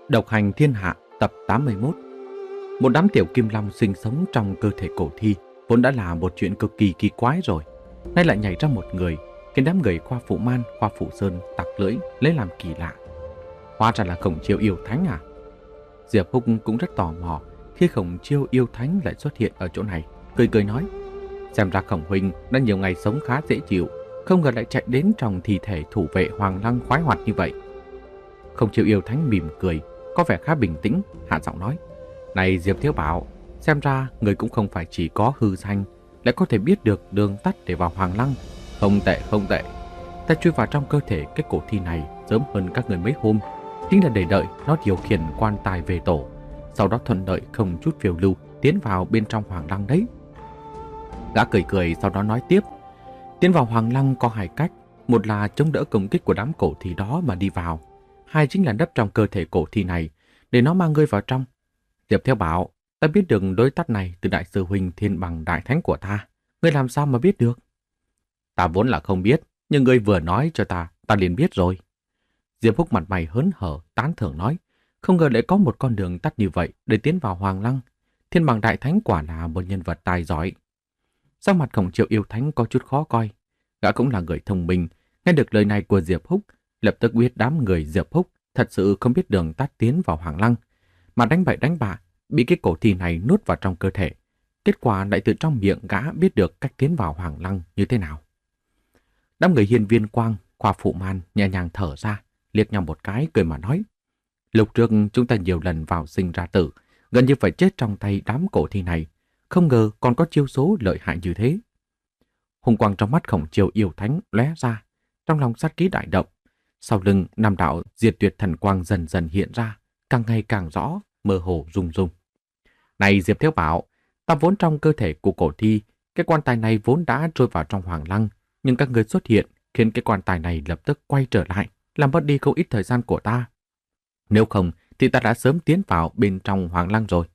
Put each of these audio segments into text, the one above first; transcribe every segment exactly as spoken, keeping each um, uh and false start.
Độc hành thiên hạ tập tám mươi mốt. Một đám tiểu kim long sinh sống trong cơ thể cổ thi vốn đã là một chuyện cực kỳ kỳ quái rồi. Nay lại nhảy ra một người, khiến đám người Khoa Phụ Man, Khoa Phụ Sơn tặc lưỡi lấy làm kỳ lạ. Hóa ra là Khổng Chiêu yêu thánh à? Diệp Húc cũng rất tò mò khi Khổng Chiêu yêu thánh lại xuất hiện ở chỗ này, cười cười nói: xem ra Khổng huynh đã nhiều ngày sống khá dễ chịu, không ngờ lại chạy đến trong thi thể thủ vệ Hoàng Lăng khoái hoạt như vậy. Khổng Chiêu yêu thánh mỉm cười, có vẻ khá bình tĩnh, hạ giọng nói: này Diệp Thiếu Bảo, xem ra người cũng không phải chỉ có hư danh, lại có thể biết được đường tắt để vào Hoàng Lăng. Không tệ, không tệ. Ta chui vào trong cơ thể cái cổ thi này sớm hơn các người mấy hôm, chính là để đợi nó điều khiển quan tài về tổ, sau đó thuận lợi không chút phiêu lưu tiến vào bên trong Hoàng Lăng đấy. Gã cười cười sau đó nói tiếp: tiến vào Hoàng Lăng có hai cách, một là chống đỡ công kích của đám cổ thi đó mà đi vào, hai chính là nấp trong cơ thể cổ thi này để nó mang ngươi vào trong. Diệp Thiếu Bảo, ta biết được đối tắt này từ đại sư huynh Thiên Bằng đại thánh của ta, ngươi làm sao mà biết được? Ta vốn là không biết, nhưng ngươi vừa nói cho ta, ta liền biết rồi. Diệp Húc mặt mày hớn hở tán thưởng nói: không ngờ lại có một con đường tắt như vậy để tiến vào Hoàng Lăng. Thiên Bằng đại thánh quả là một nhân vật tài giỏi. Sắc mặt Khổng Chiêu yêu thánh có chút khó coi. Gã cũng là người thông minh, nghe được lời này của Diệp Húc, lập tức biết đám người Diệp Húc thật sự không biết đường tắt tiến vào Hoàng Lăng, mà đánh bậy đánh bạ, bị cái cổ thi này nuốt vào trong cơ thể. Kết quả lại từ trong miệng gã biết được cách tiến vào Hoàng Lăng như thế nào. Đám người Hiên Viên Quang, Khoa Phụ Man nhẹ nhàng thở ra, liếc nhau một cái cười mà nói: lúc trước chúng ta nhiều lần vào sinh ra tử, gần như phải chết trong tay đám cổ thi này, không ngờ còn có chiêu số lợi hại như thế. Hùng quang trong mắt Khổng Chiêu yêu thánh lóe ra, trong lòng sát khí đại động. Sau lưng năm đạo diệt tuyệt thần quang dần dần hiện ra, càng ngày càng rõ, mơ hồ rung rung. Này Diệp Thiếu Bảo, ta vốn trong cơ thể của cổ thi, cái quan tài này vốn đã trôi vào trong Hoàng Lăng, nhưng các người xuất hiện khiến cái quan tài này lập tức quay trở lại, làm mất đi không ít thời gian của ta. Nếu không thì ta đã sớm tiến vào bên trong Hoàng Lăng rồi.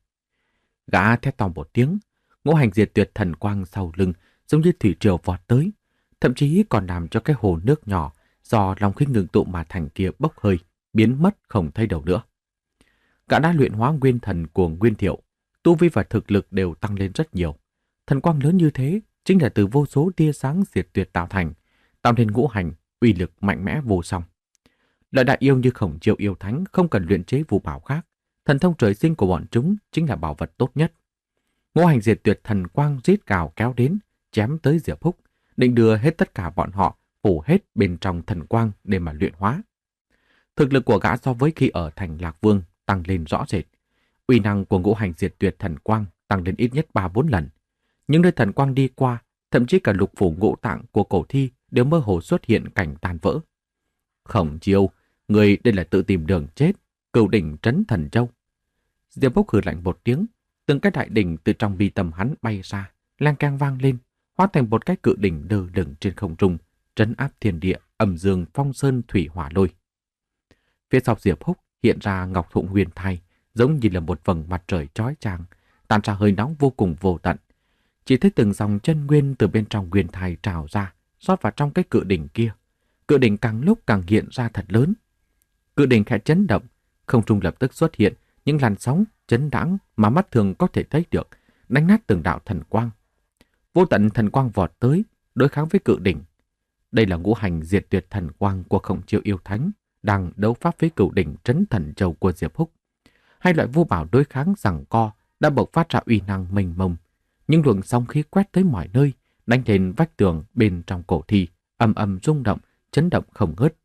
Gã thét to một tiếng, ngũ hành diệt tuyệt thần quang sau lưng giống như thủy triều vọt tới, thậm chí còn làm cho cái hồ nước nhỏ do lòng khí ngưng tụ mà thành kia bốc hơi, biến mất không thấy đâu nữa. Gã đã luyện hóa nguyên thần của Nguyên Thiệu, tu vi và thực lực đều tăng lên rất nhiều. Thần quang lớn như thế chính là từ vô số tia sáng diệt tuyệt tạo thành, tạo nên ngũ hành, uy lực mạnh mẽ vô song. Loại đại yêu như Khổng Chiêu yêu thánh không cần luyện chế vũ bảo khác, thần thông trời sinh của bọn chúng chính là bảo vật tốt nhất. Ngũ hành diệt tuyệt thần quang rít gào kéo đến, chém tới Diệp Húc, định đưa hết tất cả bọn họ phủ hết bên trong thần quang để mà luyện hóa. Thực lực của gã so với khi ở thành Lạc Vương tăng lên rõ rệt. Uy năng của ngũ hành diệt tuyệt thần quang tăng lên ít nhất ba bốn lần. Những nơi thần quang đi qua, thậm chí cả lục phủ ngũ tạng của cổ thi đều mơ hồ xuất hiện cảnh tan vỡ. Khổng Chiêu, người đây là tự tìm đường chết, cửu đỉnh trấn thần châu. Diệp Húc hừ lạnh một tiếng, từng cái đại đỉnh từ trong mi tâm hắn bay ra, lang keng vang lên, hóa thành một cái cự đỉnh lơ lửng trên không trung, trấn áp thiên địa, âm dương, phong sơn, thủy hỏa lôi. Phía sau Diệp Húc hiện ra ngọc thụ huyền thai, giống như là một vầng mặt trời chói chang, tàn ra hơi nóng vô cùng vô tận. Chỉ thấy từng dòng chân nguyên từ bên trong huyền thai trào ra, rót vào trong cái cự đỉnh kia. Cự đỉnh càng lúc càng hiện ra thật lớn. Cự đỉnh khẽ chấn động, không trung lập tức xuất hiện những làn sóng chấn đãng mà mắt thường có thể thấy được, đánh nát từng đạo thần quang. Vô tận thần quang vọt tới, đối kháng với cự đỉnh. Đây là ngũ hành diệt tuyệt thần quang của Khổng Chiêu yêu thánh đang đấu pháp với cửu đỉnh trấn thần châu của Diệp Húc. Hai loại vô bảo đối kháng giằng co đã bộc phát ra uy năng mênh mông. Những luồng sóng khí quét tới mọi nơi, đánh lên vách tường bên trong cổ thi, ầm ầm rung động, chấn động không ngớt.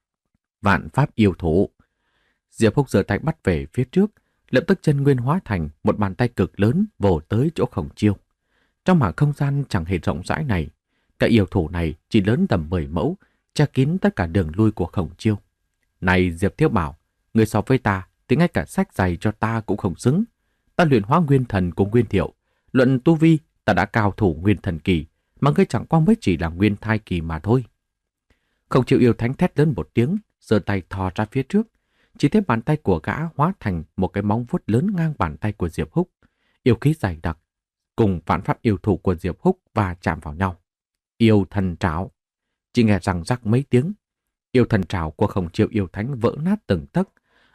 Vạn pháp yêu thủ. Diệp Húc giơ tay bắt về phía trước, lập tức chân nguyên hóa thành một bàn tay cực lớn vồ tới chỗ Khổng Chiêu. Trong mảng không gian chẳng hề rộng rãi này, cái yêu thủ này chỉ lớn tầm mười mẫu, che kín tất cả đường lui của Khổng Chiêu. Này Diệp Thiếu Bảo, người so với ta thì ngay cả sách giày cho ta cũng không xứng. Ta luyện hóa nguyên thần của Nguyên Thiệu, luận tu vi ta đã cao thủ nguyên thần kỳ, mà ngươi chẳng qua mới chỉ là nguyên thai kỳ mà thôi. Khổng Chiêu yêu thánh thét lớn một tiếng, giơ tay thò ra phía trước, chỉ thấy bàn tay của gã hóa thành một cái móng vuốt lớn ngang bàn tay của Diệp Húc, yêu khí dày đặc cùng vạn pháp yêu thủ của Diệp Húc và chạm vào nhau. Yêu thần trảo. Chỉ nghe răng rắc mấy tiếng, yêu thần trảo của Khổng Chiêu yêu thánh vỡ nát từng tấc,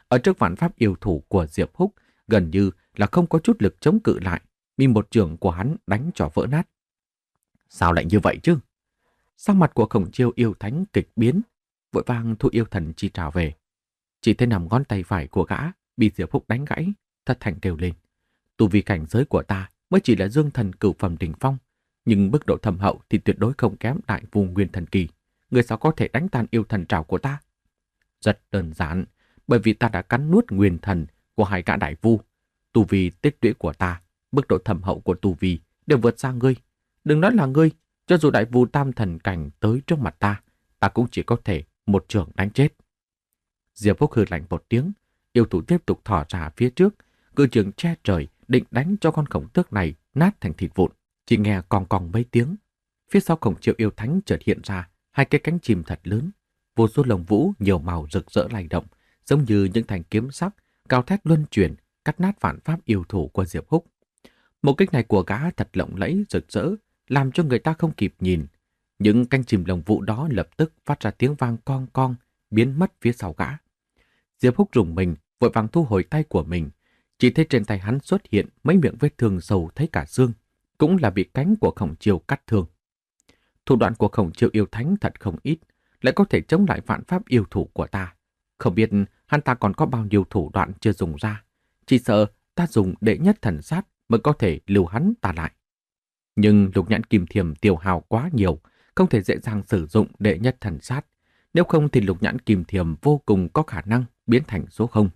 Ở trước vạn pháp yêu thủ của Diệp Húc, gần như là không có chút lực chống cự lại, bị một chưởng của hắn đánh cho vỡ nát. Sao lại như vậy chứ? Sắc mặt của Khổng Chiêu yêu thánh kịch biến, vội vàng thu yêu thần chi trào về. Chỉ thấy nằm ngón tay phải của gã bị Diệp Húc đánh gãy, thất thành kêu lên. Tu vi cảnh giới của ta mới chỉ là dương thần cửu phẩm đỉnh phong, nhưng mức độ thâm hậu thì tuyệt đối không kém đại vu nguyên thần kỳ. Người sao có thể đánh tan yêu thần trảo của ta? Rất đơn giản, bởi vì ta đã cắn nuốt nguyên thần của hai gã đại vu. Tu vi tích lũy của ta, mức độ thâm hậu của tu vi đều vượt xa ngươi. Đừng nói là ngươi, cho dù đại vu tam thần cảnh tới trước mặt ta, ta cũng chỉ có thể một trường đánh chết. Diệp Phúc hừ lạnh một tiếng, yêu thủ tiếp tục thò ra phía trước, cự trường che trời định đánh cho con khổng tước này nát thành thịt vụn. Chỉ nghe cong cong mấy tiếng, phía sau Khổng Chiêu yêu thánh chợt hiện ra hai cái cánh chim thật lớn, vô số lông vũ nhiều màu rực rỡ lay động, giống như những thanh kiếm sắc cao thét luân chuyển cắt nát vạn pháp yêu thủ của Diệp Húc. Một kích này của gã thật lộng lẫy rực rỡ, làm cho người ta không kịp nhìn. Những cánh chim lông vũ đó lập tức phát ra tiếng vang cong cong, biến mất phía sau gã. Diệp Húc rùng mình, vội vàng thu hồi tay của mình. Chỉ thấy trên tay hắn xuất hiện mấy miệng vết thương sâu thấy cả xương, cũng là bị cánh của Khổng Chiêu cắt thương. Thủ đoạn của Khổng Chiêu yêu thánh thật không ít, lại có thể chống lại vạn pháp yêu thủ của ta. Không biết hắn ta còn có bao nhiêu thủ đoạn chưa dùng ra. Chỉ sợ ta dùng đệ nhất thần sát mới có thể lưu hắn ta lại. Nhưng lục nhãn kim thiềm tiêu hao quá nhiều, không thể dễ dàng sử dụng đệ nhất thần sát. Nếu không thì lục nhãn kim thiềm vô cùng có khả năng biến thành số không.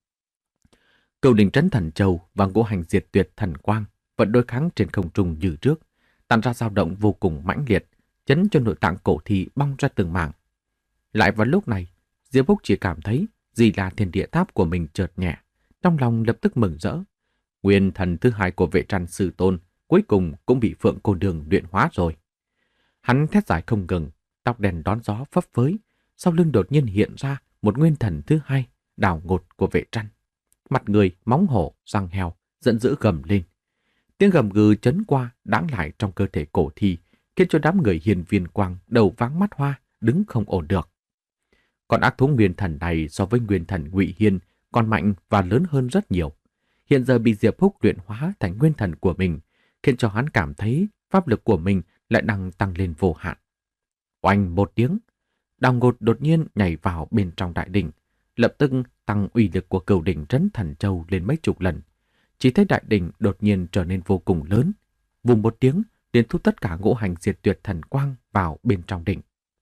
Cửu đỉnh trấn thần châu và ngũ hành diệt tuyệt thần quang vẫn đối kháng trên không trung như trước, tạo ra dao động vô cùng mãnh liệt, chấn cho nội tạng cổ thi bong ra từng mảng. Lại vào lúc này, Diệp Húc chỉ cảm thấy Di La Thiên Địa Tháp của mình chợt nhẹ, trong lòng lập tức mừng rỡ. Nguyên thần thứ hai của Vệ Trăn Sư Tôn cuối cùng cũng bị Phượng Cô Nương luyện hóa rồi. Hắn thét dài không ngừng, tóc đen đón gió phấp phới, sau lưng đột nhiên hiện ra một nguyên thần thứ hai, đảo ngột của Vệ Trăn. Mặt người, móng hổ, răng heo, giận dữ gầm lên. Tiếng gầm gừ chấn qua, đãng lại trong cơ thể cổ thi, khiến cho đám người hiền viên quang đầu váng mắt hoa, đứng không ổn được. Còn ác thú nguyên thần này so với nguyên thần Ngụy Hiên còn mạnh và lớn hơn rất nhiều. Hiện giờ bị Diệp Húc luyện hóa thành nguyên thần của mình, khiến cho hắn cảm thấy pháp lực của mình lại đang tăng lên vô hạn. Oanh một tiếng, đào ngột đột nhiên nhảy vào bên trong đại đỉnh, lập tức tăng uy lực của cửu đỉnh trấn thần châu lên mấy chục lần. Chỉ thấy đại đỉnh đột nhiên trở nên vô cùng lớn, vùng một tiếng liền thu tất cả ngũ hành diệt tuyệt thần quang vào bên trong đỉnh.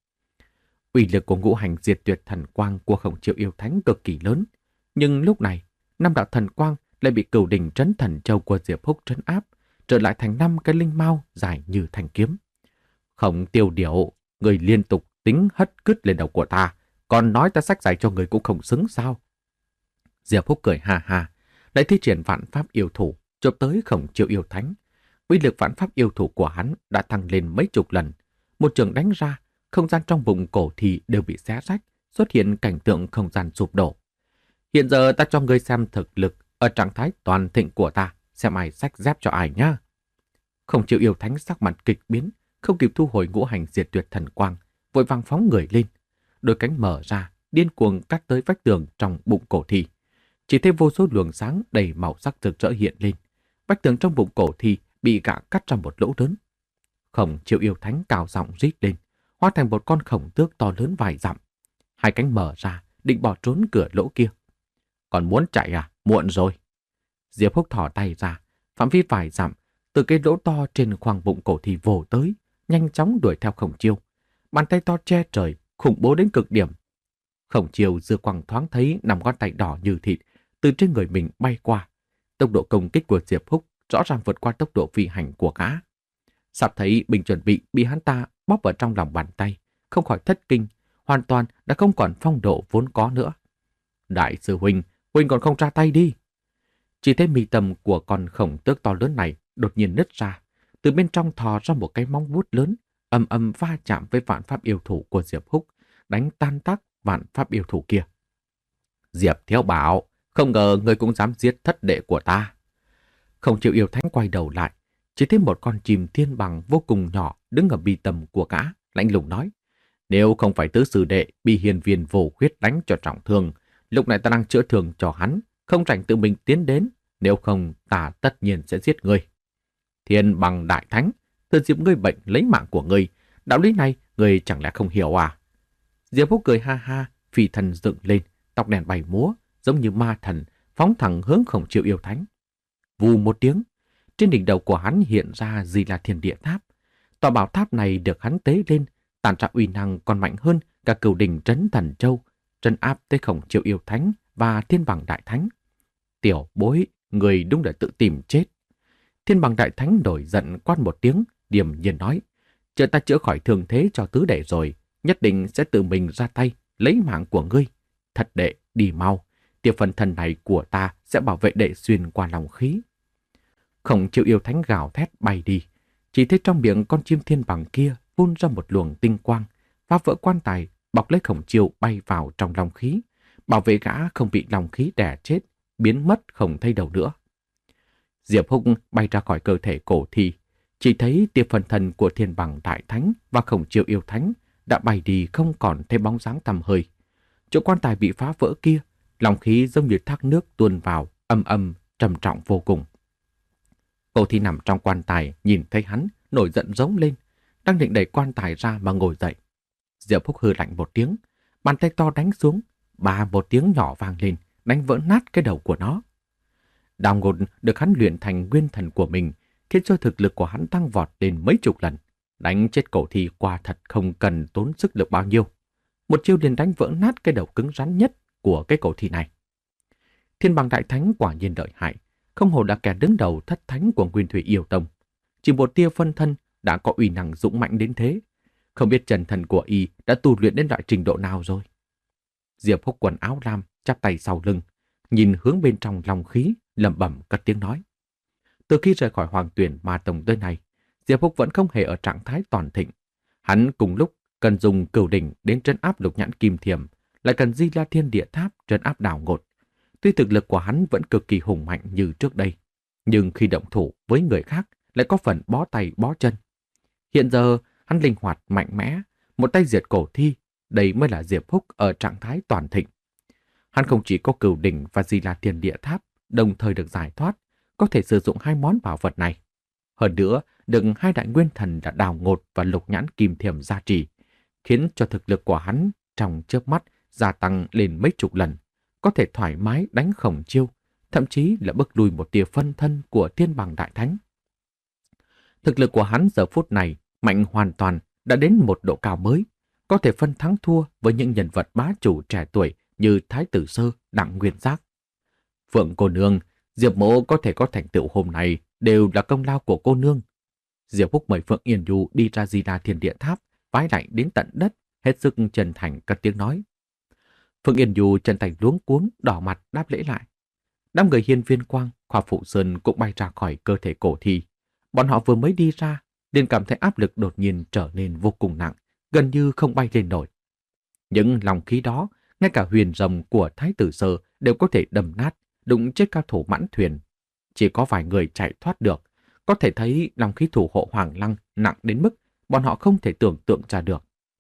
Uy lực của ngũ hành diệt tuyệt thần quang của Khổng Chiêu yêu thánh cực kỳ lớn, nhưng lúc này năm đạo thần quang lại bị cửu đỉnh trấn thần châu của Diệp Húc trấn áp, trở lại thành năm cái linh mao dài như thanh kiếm. Khổng Tiêu Điểu, người liên tục tính hất cứt lên đầu của ta, còn nói ta sách dạy cho người cũng không xứng sao? Diệp Húc cười ha ha, lại thi triển vạn pháp yêu thủ, chụp tới Khổng Chiêu yêu thánh. Uy lực vạn pháp yêu thủ của hắn đã tăng lên mấy chục lần. Một trường đánh ra, không gian trong vùng cổ thì đều bị xé rách, xuất hiện cảnh tượng không gian sụp đổ. Hiện giờ ta cho ngươi xem thực lực ở trạng thái toàn thịnh của ta, xem ai xách dép cho ai nhá. Khổng Chiêu yêu thánh sắc mặt kịch biến, không kịp thu hồi ngũ hành diệt tuyệt thần quang, vội vàng phóng người lên. Đôi cánh mở ra, điên cuồng cắt tới vách tường trong bụng cổ thi. Chỉ thấy vô số luồng sáng đầy màu sắc rực rỡ hiện lên. Vách tường trong bụng cổ thi bị gã cắt ra một lỗ lớn. Khổng Chiêu yêu thánh cao giọng rít lên, hóa thành một con khổng tước to lớn vài dặm. Hai cánh mở ra, định bỏ trốn cửa lỗ kia. Còn muốn chạy à? Muộn rồi. Diệp Húc thỏ tay ra, phạm vi vài dặm, từ cái lỗ to trên khoang bụng cổ thi vồ tới, nhanh chóng đuổi theo Khổng Chiêu. Bàn tay to che trời, khủng bố đến cực điểm. Khổng Chiêu dư quang thoáng thấy nằm ngón tay đỏ như thịt từ trên người mình bay qua. Tốc độ công kích của Diệp Húc rõ ràng vượt qua tốc độ phi hành của gã. Sắp thấy bình chuẩn bị bị hắn ta bóp vào trong lòng bàn tay, không khỏi thất kinh, hoàn toàn đã không còn phong độ vốn có nữa. Đại sư huynh, huynh còn không ra tay đi. Chỉ thấy mi tâm của con khổng tước to lớn này đột nhiên nứt ra, từ bên trong thò ra một cái móng vuốt lớn, ầm ầm va chạm với vạn pháp yêu thủ của Diệp Húc, đánh tan tác vạn pháp yêu thủ kia. Diệp Thiếu Bảo, không ngờ ngươi cũng dám giết thất đệ của ta. Không chịu yêu thánh quay đầu lại, chỉ thấy một con chim thiên bằng vô cùng nhỏ đứng ở bi tâm của gã, lạnh lùng nói: nếu không phải tứ sư đệ bị hiền viên vô huyết đánh cho trọng thương, Lúc này ta đang chữa thương cho hắn, không rảnh tự mình tiến đến, nếu không ta tất nhiên sẽ giết ngươi. Thiên Bằng Đại Thánh, thừa dịp ngươi bệnh lấy mạng của ngươi, đạo lý này ngươi chẳng lẽ không hiểu à? Diệp Húc cười ha ha, phi thần dựng lên, tóc đèn bay múa, giống như ma thần, phóng thẳng hướng Khổng Chiêu Yêu Thánh. Vù một tiếng, trên đỉnh đầu của hắn hiện ra Di La Thiên Địa Tháp. Tòa bảo tháp này được hắn tế lên, tản ra uy năng còn mạnh hơn cả cửu đỉnh trấn Thần Châu, trấn áp tới Khổng Chiêu Yêu Thánh và Thiên Bằng Đại Thánh. Tiểu bối, người đúng là tự tìm chết. Thiên Bằng Đại Thánh nổi giận quát một tiếng, điềm nhiên nói, chờ ta chữa khỏi thương thế cho tứ đệ rồi, nhất định sẽ tự mình ra tay, lấy mạng của ngươi. Thật đệ, đi mau, tiểu phần thần này của ta sẽ bảo vệ đệ xuyên qua lòng khí. Khổng Chiêu Yêu Thánh gào thét bay đi, chỉ thấy trong miệng con chim thiên bằng kia phun ra một luồng tinh quang, phá vỡ quan tài, bọc lấy Khổng Chiêu bay vào trong long khí, bảo vệ gã không bị long khí đè chết, biến mất không thấy đâu nữa. Diệp Húc bay ra khỏi cơ thể cổ thi, chỉ thấy tia phần thần của Thiên Bằng Đại Thánh và Khổng Chiêu Yêu Thánh đã bay đi không còn thấy bóng dáng tăm hơi. Chỗ quan tài bị phá vỡ kia, long khí giống như thác nước tuôn vào, âm âm, trầm trọng vô cùng. Cổ thi nằm trong quan tài, nhìn thấy hắn, nổi giận rống lên, đang định đẩy quan tài ra mà ngồi dậy. Diệp Húc hừ lạnh một tiếng, bàn tay to đánh xuống, bà một tiếng nhỏ vang lên, đánh vỡ nát cái đầu của nó. Đào Ngột được hắn luyện thành nguyên thần của mình, khiến cho thực lực của hắn tăng vọt lên mấy chục lần. Đánh chết cổ thi quả thật không cần tốn sức lực bao nhiêu. Một chiêu liền đánh vỡ nát cái đầu cứng rắn nhất của cái cổ thi này. Thiên Bằng Đại Thánh quả nhiên lợi hại, không hổ là kẻ đứng đầu thất thánh của Nguyên Thủy Yêu Tông. Chỉ một tia phân thân đã có uy năng dũng mạnh đến thế. Không biết chân thần của y đã tu luyện đến loại trình độ nào rồi. Diệp Húc quần áo lam, chắp tay sau lưng, nhìn hướng bên trong lòng khí, lẩm bẩm cất tiếng nói. Từ khi rời khỏi Hoàng Tuyển Ma Tông tới nay, Diệp Húc vẫn không hề ở trạng thái toàn thịnh. Hắn cùng lúc cần dùng cửu đỉnh đến trấn áp Lục Nhãn Kim Thiềm, lại cần Di La Thiên Địa Tháp trấn áp Đào Ngột. Tuy thực lực của hắn vẫn cực kỳ hùng mạnh như trước đây, nhưng khi động thủ với người khác lại có phần bó tay bó chân. Hiện giờ hắn linh hoạt mạnh mẽ, một tay diệt cổ thi, đây mới là Diệp Húc ở trạng thái toàn thịnh. Hắn không chỉ có cửu đỉnh và Di La Thiên Địa Tháp đồng thời được giải thoát, có thể sử dụng hai món bảo vật này. Hơn nữa, được hai đại nguyên thần là Đào Ngột và Lục Nhãn Kim Thiềm gia trì, khiến cho thực lực của hắn trong chớp mắt gia tăng lên mấy chục lần, có thể thoải mái đánh Khổng Chiêu, thậm chí là bức lui một tia phân thân của Thiên Bằng Đại Thánh. Thực lực của hắn giờ phút này mạnh hoàn toàn, đã đến một độ cao mới, có thể phân thắng thua với những nhân vật bá chủ trẻ tuổi như Thái Tử Sơ, Đặng Nguyên Giác. Phượng cô nương, Diệp mỗ có thể có thành tựu hôm nay đều là công lao của cô nương. Diệp Húc mời Phượng Yên Du đi ra Di La Thiên Địa Tháp, vái lại đến tận đất, hết sức chân thành cất tiếng nói. Phượng Yên Du chân thành luống cuống, đỏ mặt đáp lễ lại. Đám người Hiên Viên Quang, Khoa Phụ Sơn cũng bay ra khỏi cơ thể cổ thi. Bọn họ vừa mới đi ra, liền cảm thấy áp lực đột nhiên trở nên vô cùng nặng, gần như không bay lên nổi. Những lòng khí đó, ngay cả huyền rồng của Thái Tử Sơ đều có thể đâm nát, đụng chết cao thủ mãn thuyền. Chỉ có vài người chạy thoát được, có thể thấy lòng khí thủ hộ Hoàng Lăng nặng đến mức bọn họ không thể tưởng tượng ra được.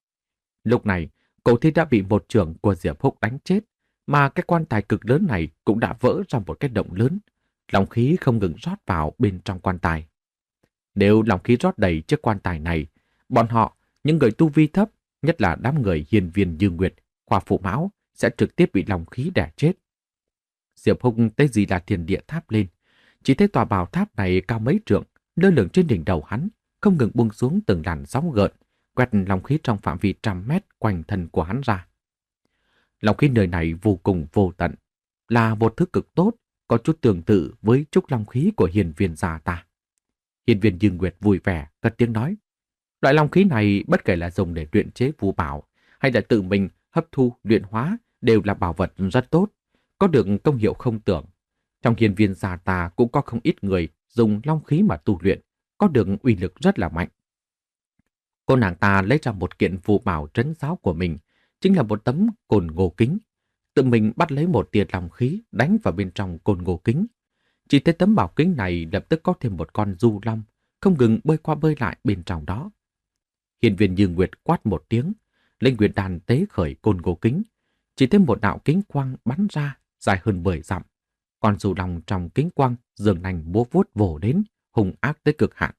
Lúc này, cổ thi đã bị một chưởng của Diệp Húc đánh chết, mà cái quan tài cực lớn này cũng đã vỡ ra một cái động lớn. Lòng khí không ngừng rót vào bên trong quan tài. Nếu lòng khí rót đầy chiếc quan tài này, bọn họ, những người tu vi thấp, nhất là đám người Hiên Viên Như Nguyệt, Khoa Phụ Mão, sẽ trực tiếp bị lòng khí đè chết. Diệp Húc tới Di La Thiên Địa Tháp lên, chỉ thấy tòa bảo tháp này cao mấy trượng, lơ lửng trên đỉnh đầu hắn, không ngừng buông xuống từng làn sóng gợn, quét lòng khí trong phạm vi trăm mét quanh thân của hắn ra. Lòng khí nơi này vô cùng vô tận, là một thứ cực tốt, có chút tương tự với trúc long khí của hiền viên gia ta. Hiền viên Dương Nguyệt vui vẻ, cất tiếng nói. Loại long khí này bất kể là dùng để luyện chế phù bảo, hay là tự mình hấp thu, luyện hóa, đều là bảo vật rất tốt, có được công hiệu không tưởng. Trong hiền viên gia ta cũng có không ít người dùng long khí mà tu luyện, có được uy lực rất là mạnh. Cô nàng ta lấy ra một kiện phù bảo trấn giáo của mình, chính là một tấm cồn ngô kính. Tự mình bắt lấy một tia long khí đánh vào bên trong cồn ngô kính. Chỉ thấy tấm bảo kính này lập tức có thêm một con du long, không ngừng bơi qua bơi lại bên trong đó. Hiền viên Dương Nguyệt quát một tiếng, lên nguyệt đàn tế khởi cồn ngô kính. chỉ thêm một đạo kính quang bắn ra dài hơn mười dặm. Con dù lòng trong kính quang giường nành múa vuốt vồ đến, hung ác tới cực hạn.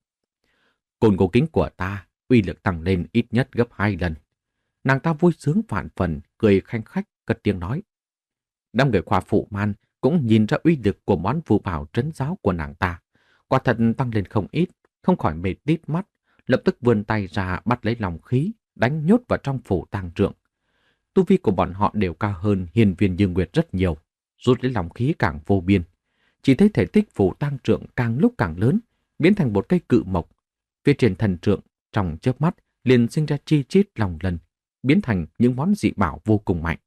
Côn cổ kính của ta uy lực tăng lên ít nhất gấp hai lần. Nàng ta vui sướng vạn phần, cười khanh khách, cất tiếng nói. Đám người khoa phụ man cũng nhìn ra uy lực của món phù bảo trấn giáo của nàng ta. Quả thật tăng lên không ít, không khỏi mệt tít mắt, lập tức vươn tay ra bắt lấy lòng khí, đánh nhốt vào trong phủ tang trượng. Tu vi của bọn họ đều cao hơn Hiên Viên Dương Nguyệt rất nhiều, rút lấy lòng khí càng vô biên. Chỉ thấy thể tích phủ tang trượng càng lúc càng lớn, biến thành một cây cự mộc. Phía trên thần trượng, trong chớp mắt, liền sinh ra chi chít lòng lần, biến thành những món dị bảo vô cùng mạnh.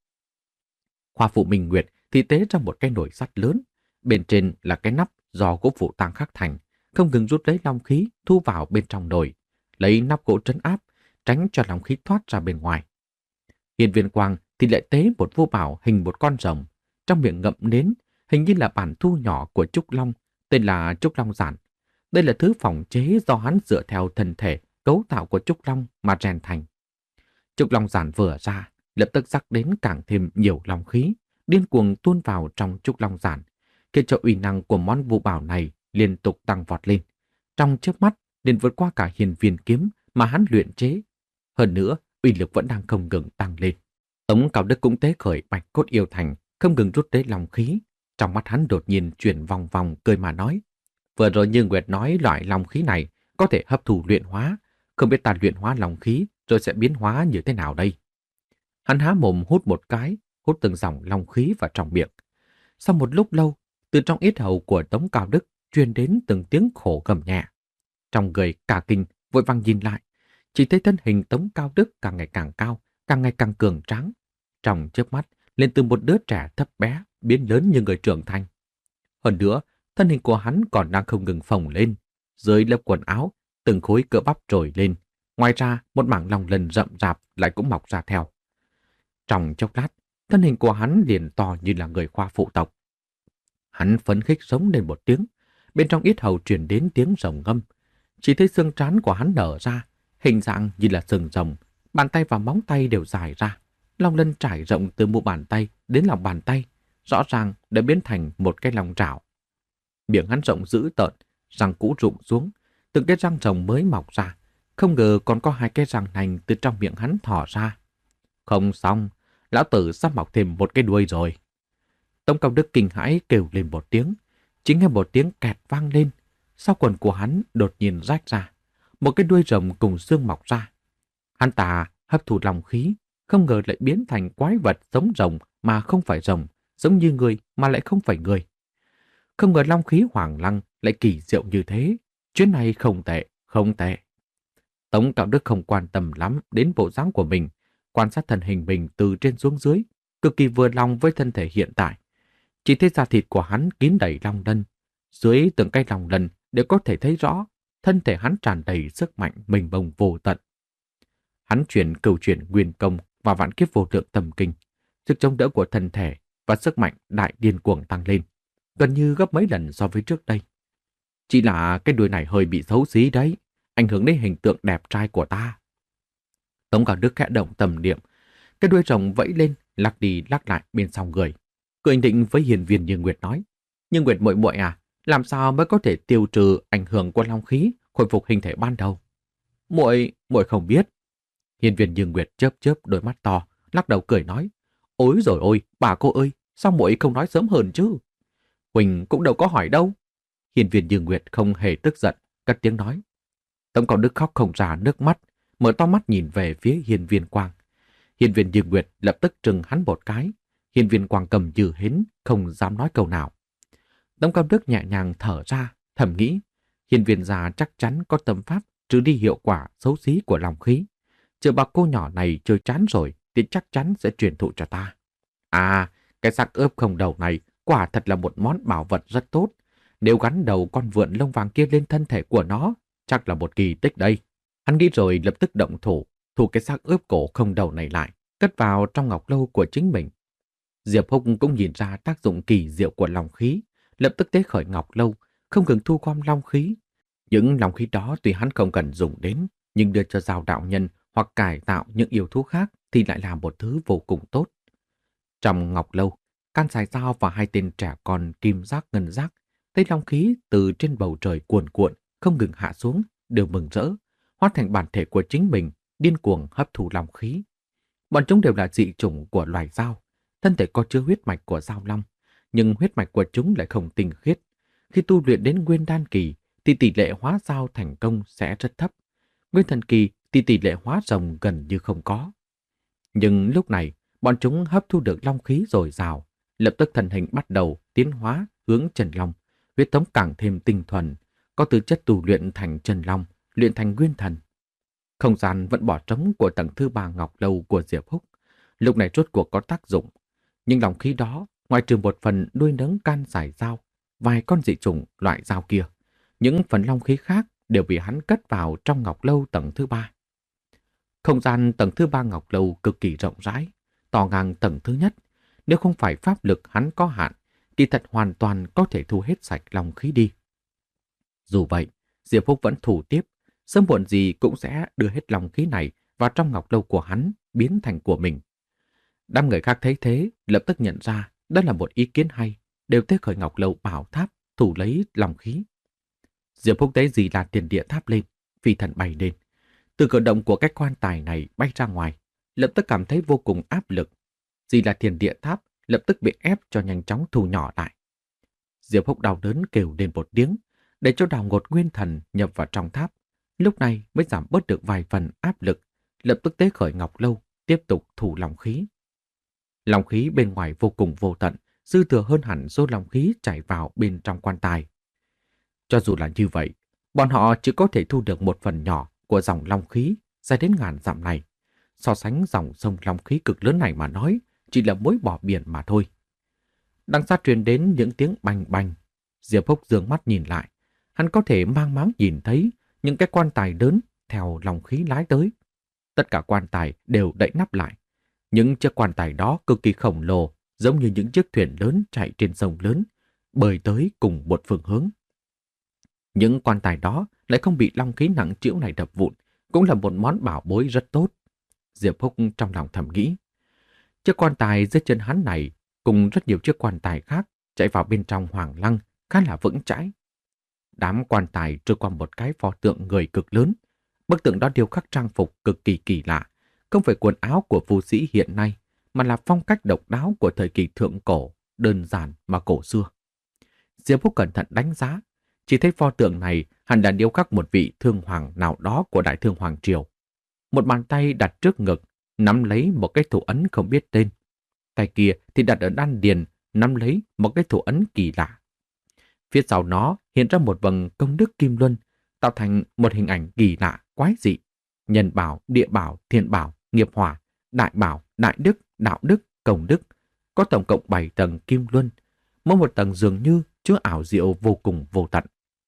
Khoa phụ Minh Nguyệt thì tế ra một cái nồi sắt lớn, bên trên là cái nắp do gỗ phụ tang khắc thành, không ngừng rút lấy long khí thu vào bên trong nồi, lấy nắp gỗ trấn áp, tránh cho long khí thoát ra bên ngoài. Hiên Viên Quang thì lại tế một vô bảo hình một con rồng, trong miệng ngậm nến, hình như là bản thu nhỏ của Trúc Long, tên là Trúc Long Giản. Đây là thứ phòng chế do hắn dựa theo thân thể, cấu tạo của Trúc Long mà rèn thành. Trúc Long Giản vừa ra, lập tức rắc đến càng thêm nhiều long khí, điên cuồng tuôn vào trong Trúc Long Giản, khiến cho uy năng của món vô bảo này liên tục tăng vọt lên. Trong chớp mắt, liền vượt qua cả hiền viên kiếm mà hắn luyện chế. Hơn nữa, uy lực vẫn đang không ngừng tăng lên. Tống Cao Đức cũng tế khởi bạch cốt yêu thành, không ngừng rút lấy lòng khí. Trong mắt hắn đột nhiên chuyển vòng vòng cười mà nói. Vừa rồi Như Nguyệt nói loại lòng khí này có thể hấp thụ luyện hóa, không biết ta luyện hóa lòng khí rồi sẽ biến hóa như thế nào đây. Hắn há mồm hút một cái, hút từng dòng long khí vào trong miệng. Sau một lúc lâu, từ trong yết hầu của Tống Cao Đức truyền đến từng tiếng khổ gầm nhẹ. Trong người cả kinh vội vàng nhìn lại, chỉ thấy thân hình Tống Cao Đức càng ngày càng cao, càng ngày càng cường tráng. Trong chớp mắt, lên từ một đứa trẻ thấp bé biến lớn như người trưởng thành. Hơn nữa, thân hình của hắn còn đang không ngừng phồng lên, dưới lớp quần áo, từng khối cơ bắp trồi lên. Ngoài ra, một mảng lòng lần rậm rạp lại cũng mọc ra theo. Trong chốc lát, thân hình của hắn liền to như là người khoa phụ tộc. Hắn phấn khích sống lên một tiếng, bên trong yết hầu truyền đến tiếng rồng ngâm. Chỉ thấy xương trán của hắn nở ra, hình dạng như là sừng rồng, bàn tay và móng tay đều dài ra. Long lân trải rộng từ mu bàn tay đến lòng bàn tay, rõ ràng đã biến thành một cái lòng trảo. Miệng hắn rộng dữ tợn, răng cũ rụng xuống, từng cái răng rồng mới mọc ra, không ngờ còn có hai cái răng nành từ trong miệng hắn thỏ ra. Không xong, lão tử sắp mọc thêm một cái đuôi rồi. Tống Cao Đức kinh hãi kêu lên một tiếng, chính nghe một tiếng kẹt vang lên, sau quần của hắn đột nhiên rách ra, một cái đuôi rồng cùng xương mọc ra. Hắn ta hấp thụ lòng khí, không ngờ lại biến thành quái vật giống rồng mà không phải rồng, giống như người mà lại không phải người. Không ngờ long khí Hoàng Lăng lại kỳ diệu như thế, chuyến này không tệ, không tệ. Tống Cao Đức không quan tâm lắm đến bộ dáng của mình, quan sát thân hình mình từ trên xuống dưới, cực kỳ vừa lòng với thân thể hiện tại. Chỉ thấy da thịt của hắn kín đầy long lân, dưới từng cái long lân đều có thể thấy rõ, thân thể hắn tràn đầy sức mạnh mênh mông vô tận. Hắn chuyển cửu chuyển nguyên công và vạn kiếp vô lượng tâm kinh, sức chống đỡ của thân thể và sức mạnh đại điên cuồng tăng lên, gần như gấp mấy lần so với trước đây. Chỉ là cái đuôi này hơi bị xấu xí đấy, ảnh hưởng đến hình tượng đẹp trai của ta. Tống Cao Đức khẽ động tâm niệm, cái đuôi rồng vẫy lên, lắc đi lắc lại bên sau người. Cười định với hiền viên Như Nguyệt nói, Như Nguyệt muội muội à, làm sao mới có thể tiêu trừ ảnh hưởng của long khí, khôi phục hình thể ban đầu? Muội, muội không biết. Hiền viên Như Nguyệt chớp chớp đôi mắt to, lắc đầu cười nói, ôi rồi ôi, bà cô ơi, sao muội không nói sớm hơn chứ? Huỳnh cũng đâu có hỏi đâu. Hiền viên Như Nguyệt không hề tức giận, cất tiếng nói. Tống Cao Đức khóc không ra nước mắt, mở to mắt nhìn về phía Hiên Viên Quang. Hiên viên Như Nguyệt lập tức trừng hắn một cái. Hiên Viên Quang cầm dừ hến, không dám nói câu nào. Tống Cao Đức nhẹ nhàng thở ra, thầm nghĩ, Hiên Viên già chắc chắn có tâm pháp trừ đi hiệu quả xấu xí của lòng khí. Chờ bà cô nhỏ này chơi chán rồi thì chắc chắn sẽ truyền thụ cho ta. À, cái xác ướp không đầu này quả thật là một món bảo vật rất tốt. Nếu gắn đầu con vượn lông vàng kia lên thân thể của nó, chắc là một kỳ tích đây. Hắn nghĩ rồi lập tức động thủ, thu cái xác ướp cổ không đầu này lại, cất vào trong ngọc lâu của chính mình. Diệp Húc cũng nhìn ra tác dụng kỳ diệu của long khí, lập tức tế khởi ngọc lâu, không ngừng thu gom long khí. Những long khí đó tuy hắn không cần dùng đến, nhưng đưa cho Giao đạo nhân hoặc cải tạo những yêu thú khác thì lại là một thứ vô cùng tốt. Trong ngọc lâu, Can Sài Dao và hai tên trẻ con Kim Giác Ngân Giác thấy long khí từ trên bầu trời cuồn cuộn, không ngừng hạ xuống, đều mừng rỡ, hóa thành bản thể của chính mình, điên cuồng hấp thụ long khí. Bọn chúng đều là dị chủng của loài dao, thân thể có chứa huyết mạch của dao long, nhưng huyết mạch của chúng lại không tinh khiết. Khi tu luyện đến nguyên đan kỳ thì tỷ lệ hóa dao thành công sẽ rất thấp. Nguyên thần kỳ thì tỷ lệ hóa rồng gần như không có. Nhưng lúc này, bọn chúng hấp thu được long khí dồi dào, lập tức thần hình bắt đầu tiến hóa hướng chân long, huyết thống càng thêm tinh thuần, có tư chất tu luyện thành chân long, luyện thành nguyên thần. Không gian vẫn bỏ trống của tầng thứ ba ngọc lâu của Diệp Húc, lúc này rốt cuộc có tác dụng. Nhưng long khí đó, ngoài trừ một phần nuôi nấng Can Sài Dao, vài con dị chủng loại dao kia, những phần long khí khác đều bị hắn cất vào trong ngọc lâu tầng thứ ba. Không gian tầng thứ ba ngọc lâu cực kỳ rộng rãi, to ngang tầng thứ nhất. Nếu không phải pháp lực hắn có hạn, kỳ thật hoàn toàn có thể thu hết sạch long khí đi. Dù vậy, Diệp Húc vẫn thủ tiếp, sớm muộn gì cũng sẽ đưa hết long khí này vào trong ngọc lâu của hắn, biến thành của mình. Đám người khác thấy thế, lập tức nhận ra đó là một ý kiến hay, đều tới khởi ngọc lâu bảo tháp, thủ lấy long khí. Diệp Húc thấy gì là tiền địa tháp lên, phi thần bay lên. Từ cử động của cái quan tài này bay ra ngoài, lập tức cảm thấy vô cùng áp lực. Gì là thiền địa tháp lập tức bị ép cho nhanh chóng thu nhỏ lại. Diệp Húc đau đớn kêu lên một tiếng, để cho đào ngột nguyên thần nhập vào trong tháp. Lúc này mới giảm bớt được vài phần áp lực, lập tức tế khởi ngọc lâu, tiếp tục thủ long khí. Long khí bên ngoài vô cùng vô tận, dư thừa hơn hẳn số long khí chảy vào bên trong quan tài. Cho dù là như vậy, bọn họ chỉ có thể thu được một phần nhỏ của dòng long khí dài đến ngàn dặm này. So sánh dòng sông long khí cực lớn này mà nói, chỉ là mối bỏ biển mà thôi. Đằng xa truyền đến những tiếng bành bành. Diệp Húc dương mắt nhìn lại, hắn có thể mang máng nhìn thấy những cái quan tài lớn theo long khí lái tới. Tất cả quan tài đều đậy nắp lại. Những chiếc quan tài đó cực kỳ khổng lồ, giống như những chiếc thuyền lớn chạy trên sông lớn, bơi tới cùng một phương hướng. Những quan tài đó lại không bị long khí nặng trĩu này đập vụn, cũng là một món bảo bối rất tốt. Diệp Húc trong lòng thầm nghĩ. Chiếc quan tài dưới chân hắn này cùng rất nhiều chiếc quan tài khác chạy vào bên trong hoàng lăng khá là vững chãi. Đám quan tài trôi qua một cái pho tượng người cực lớn. Bức tượng đó điêu khắc trang phục cực kỳ kỳ lạ, không phải quần áo của phù sĩ hiện nay, mà là phong cách độc đáo của thời kỳ thượng cổ, đơn giản mà cổ xưa. Diệp Húc cẩn thận đánh giá, chỉ thấy pho tượng này hẳn là điêu khắc một vị thương hoàng nào đó của Đại Thương Hoàng Triều. Một bàn tay đặt trước ngực, nắm lấy một cái thủ ấn không biết tên. Tay kia thì đặt ở đan điền, nắm lấy một cái thủ ấn kỳ lạ. Phía sau nó hiện ra một vầng công đức kim luân, tạo thành một hình ảnh kỳ lạ, quái dị. Nhân bảo, địa bảo, thiện bảo, nghiệp hỏa, đại bảo, đại đức, đạo đức, công đức. Có tổng cộng bảy tầng kim luân. Mỗi một tầng dường như chứa ảo diệu vô cùng vô tận.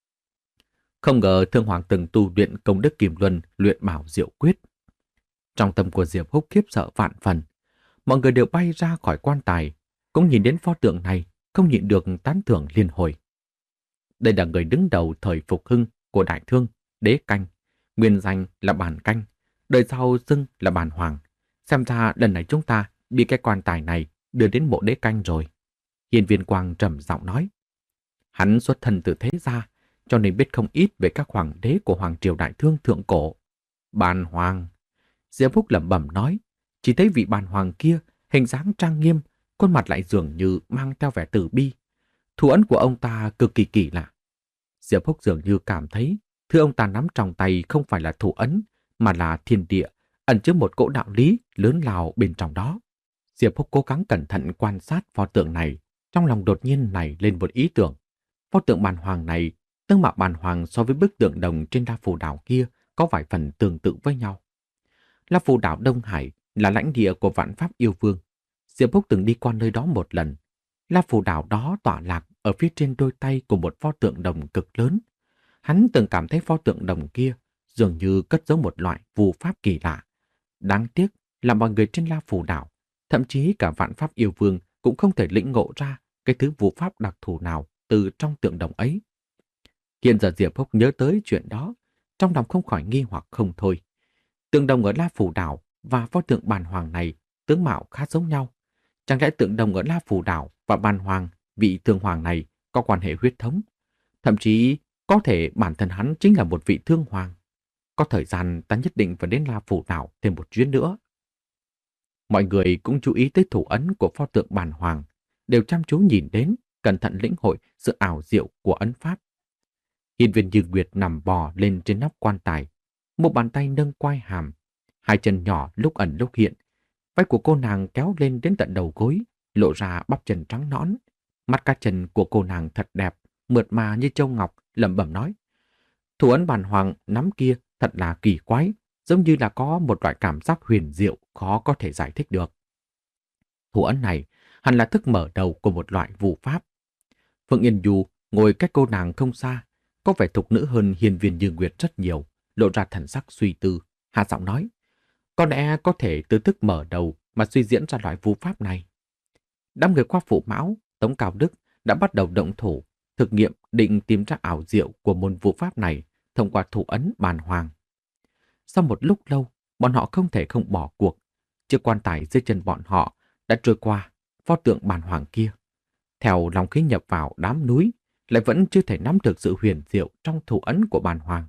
Không ngờ Thương Hoàng từng tu luyện công đức kim luân, luyện bảo diệu quyết. Trong tâm của Diệp Húc khiếp sợ vạn phần. Mọi người đều bay ra khỏi quan tài, cũng nhìn đến pho tượng này, không nhịn được tán thưởng liên hồi. Đây là người đứng đầu thời phục hưng của Đại Thương, Đế Canh, nguyên danh là Bàn Canh, đời sau xưng là Bàn Hoàng. Xem ra lần này chúng ta bị cái quan tài này đưa đến mộ Đế Canh rồi. Hiên Viên Quang trầm giọng nói. Hắn xuất thân từ thế gia, cho nên biết không ít về các hoàng đế của Hoàng Triều Đại Thương thượng cổ. Bàn Hoàng. Diệp Húc lẩm bẩm nói, chỉ thấy vị Bàn Hoàng kia hình dáng trang nghiêm, khuôn mặt lại dường như mang theo vẻ từ bi. Thủ ấn của ông ta cực kỳ kỳ lạ. Diệp Húc dường như cảm thấy thứ ông ta nắm trong tay không phải là thủ ấn, mà là thiên địa, ẩn chứa một cỗ đạo lý lớn lao bên trong đó. Diệp Húc cố gắng cẩn thận quan sát pho tượng này, trong lòng đột nhiên nảy lên một ý tưởng. Pho tượng Bàn Hoàng này, tướng mạo Bàn Hoàng so với bức tượng đồng trên La Phù Đảo kia có vài phần tương tự với nhau. La Phù Đảo Đông Hải là lãnh địa của Vạn Pháp Yêu Vương. Diệp Húc từng đi qua nơi đó một lần. La Phù Đảo đó tọa lạc ở phía trên đôi tay của một pho tượng đồng cực lớn. Hắn từng cảm thấy pho tượng đồng kia dường như cất giấu một loại phù pháp kỳ lạ. Đáng tiếc là mọi người trên La Phù Đảo, thậm chí cả Vạn Pháp Yêu Vương cũng không thể lĩnh ngộ ra cái thứ phù pháp đặc thù nào từ trong tượng đồng ấy. Hiện giờ Diệp Húc nhớ tới chuyện đó, trong lòng không khỏi nghi hoặc không thôi. Tượng đồng ở La Phù Đảo và pho tượng Bàn Hoàng này tướng mạo khá giống nhau, Chẳng lẽ Tượng Đồng ở La Phù Đảo và Bàn Hoàng, vị thương hoàng này, có quan hệ huyết thống? Thậm chí có thể bản thân hắn chính là một vị thương hoàng. Có thời gian ta nhất định phải đến La Phù Đảo thêm một chuyến nữa. Mọi người cũng chú ý tới thủ ấn của pho tượng Bàn Hoàng, đều chăm chú nhìn đến, cẩn thận lĩnh hội sự ảo diệu của ấn pháp. Hiên Viên Như Nguyệt nằm bò lên trên nóc quan tài, một bàn tay nâng quai hàm, hai chân nhỏ lúc ẩn lúc hiện. Vai của cô nàng kéo lên đến tận đầu gối, lộ ra bắp chân trắng nõn. Mắt cá chân của cô nàng thật đẹp, mượt mà như châu ngọc, lẩm bẩm nói. Thủ ấn Bàn Hoàng nắm kia thật là kỳ quái, giống như là có một loại cảm giác huyền diệu khó có thể giải thích được. Thủ ấn này hẳn là thức mở đầu của một loại vụ pháp. Phượng Yên Du ngồi cách cô nàng không xa, có vẻ thục nữ hơn Hiên Viên Như Nguyệt rất nhiều, lộ ra thần sắc suy tư, hạ giọng nói. Có lẽ có thể từ thức mở đầu mà suy diễn ra loại vu pháp này. Đám người khoa phụ Mão, Tống Cao Đức đã bắt đầu động thủ, thực nghiệm định tìm ra ảo diệu của môn vu pháp này thông qua thủ ấn Bàn Hoàng. Sau một lúc lâu, bọn họ không thể không bỏ cuộc. Chiếc quan tài dưới chân bọn họ đã trôi qua pho tượng Bàn Hoàng kia. Theo lòng khí nhập vào đám núi, lại vẫn chưa thể nắm được sự huyền diệu trong thủ ấn của Bàn Hoàng.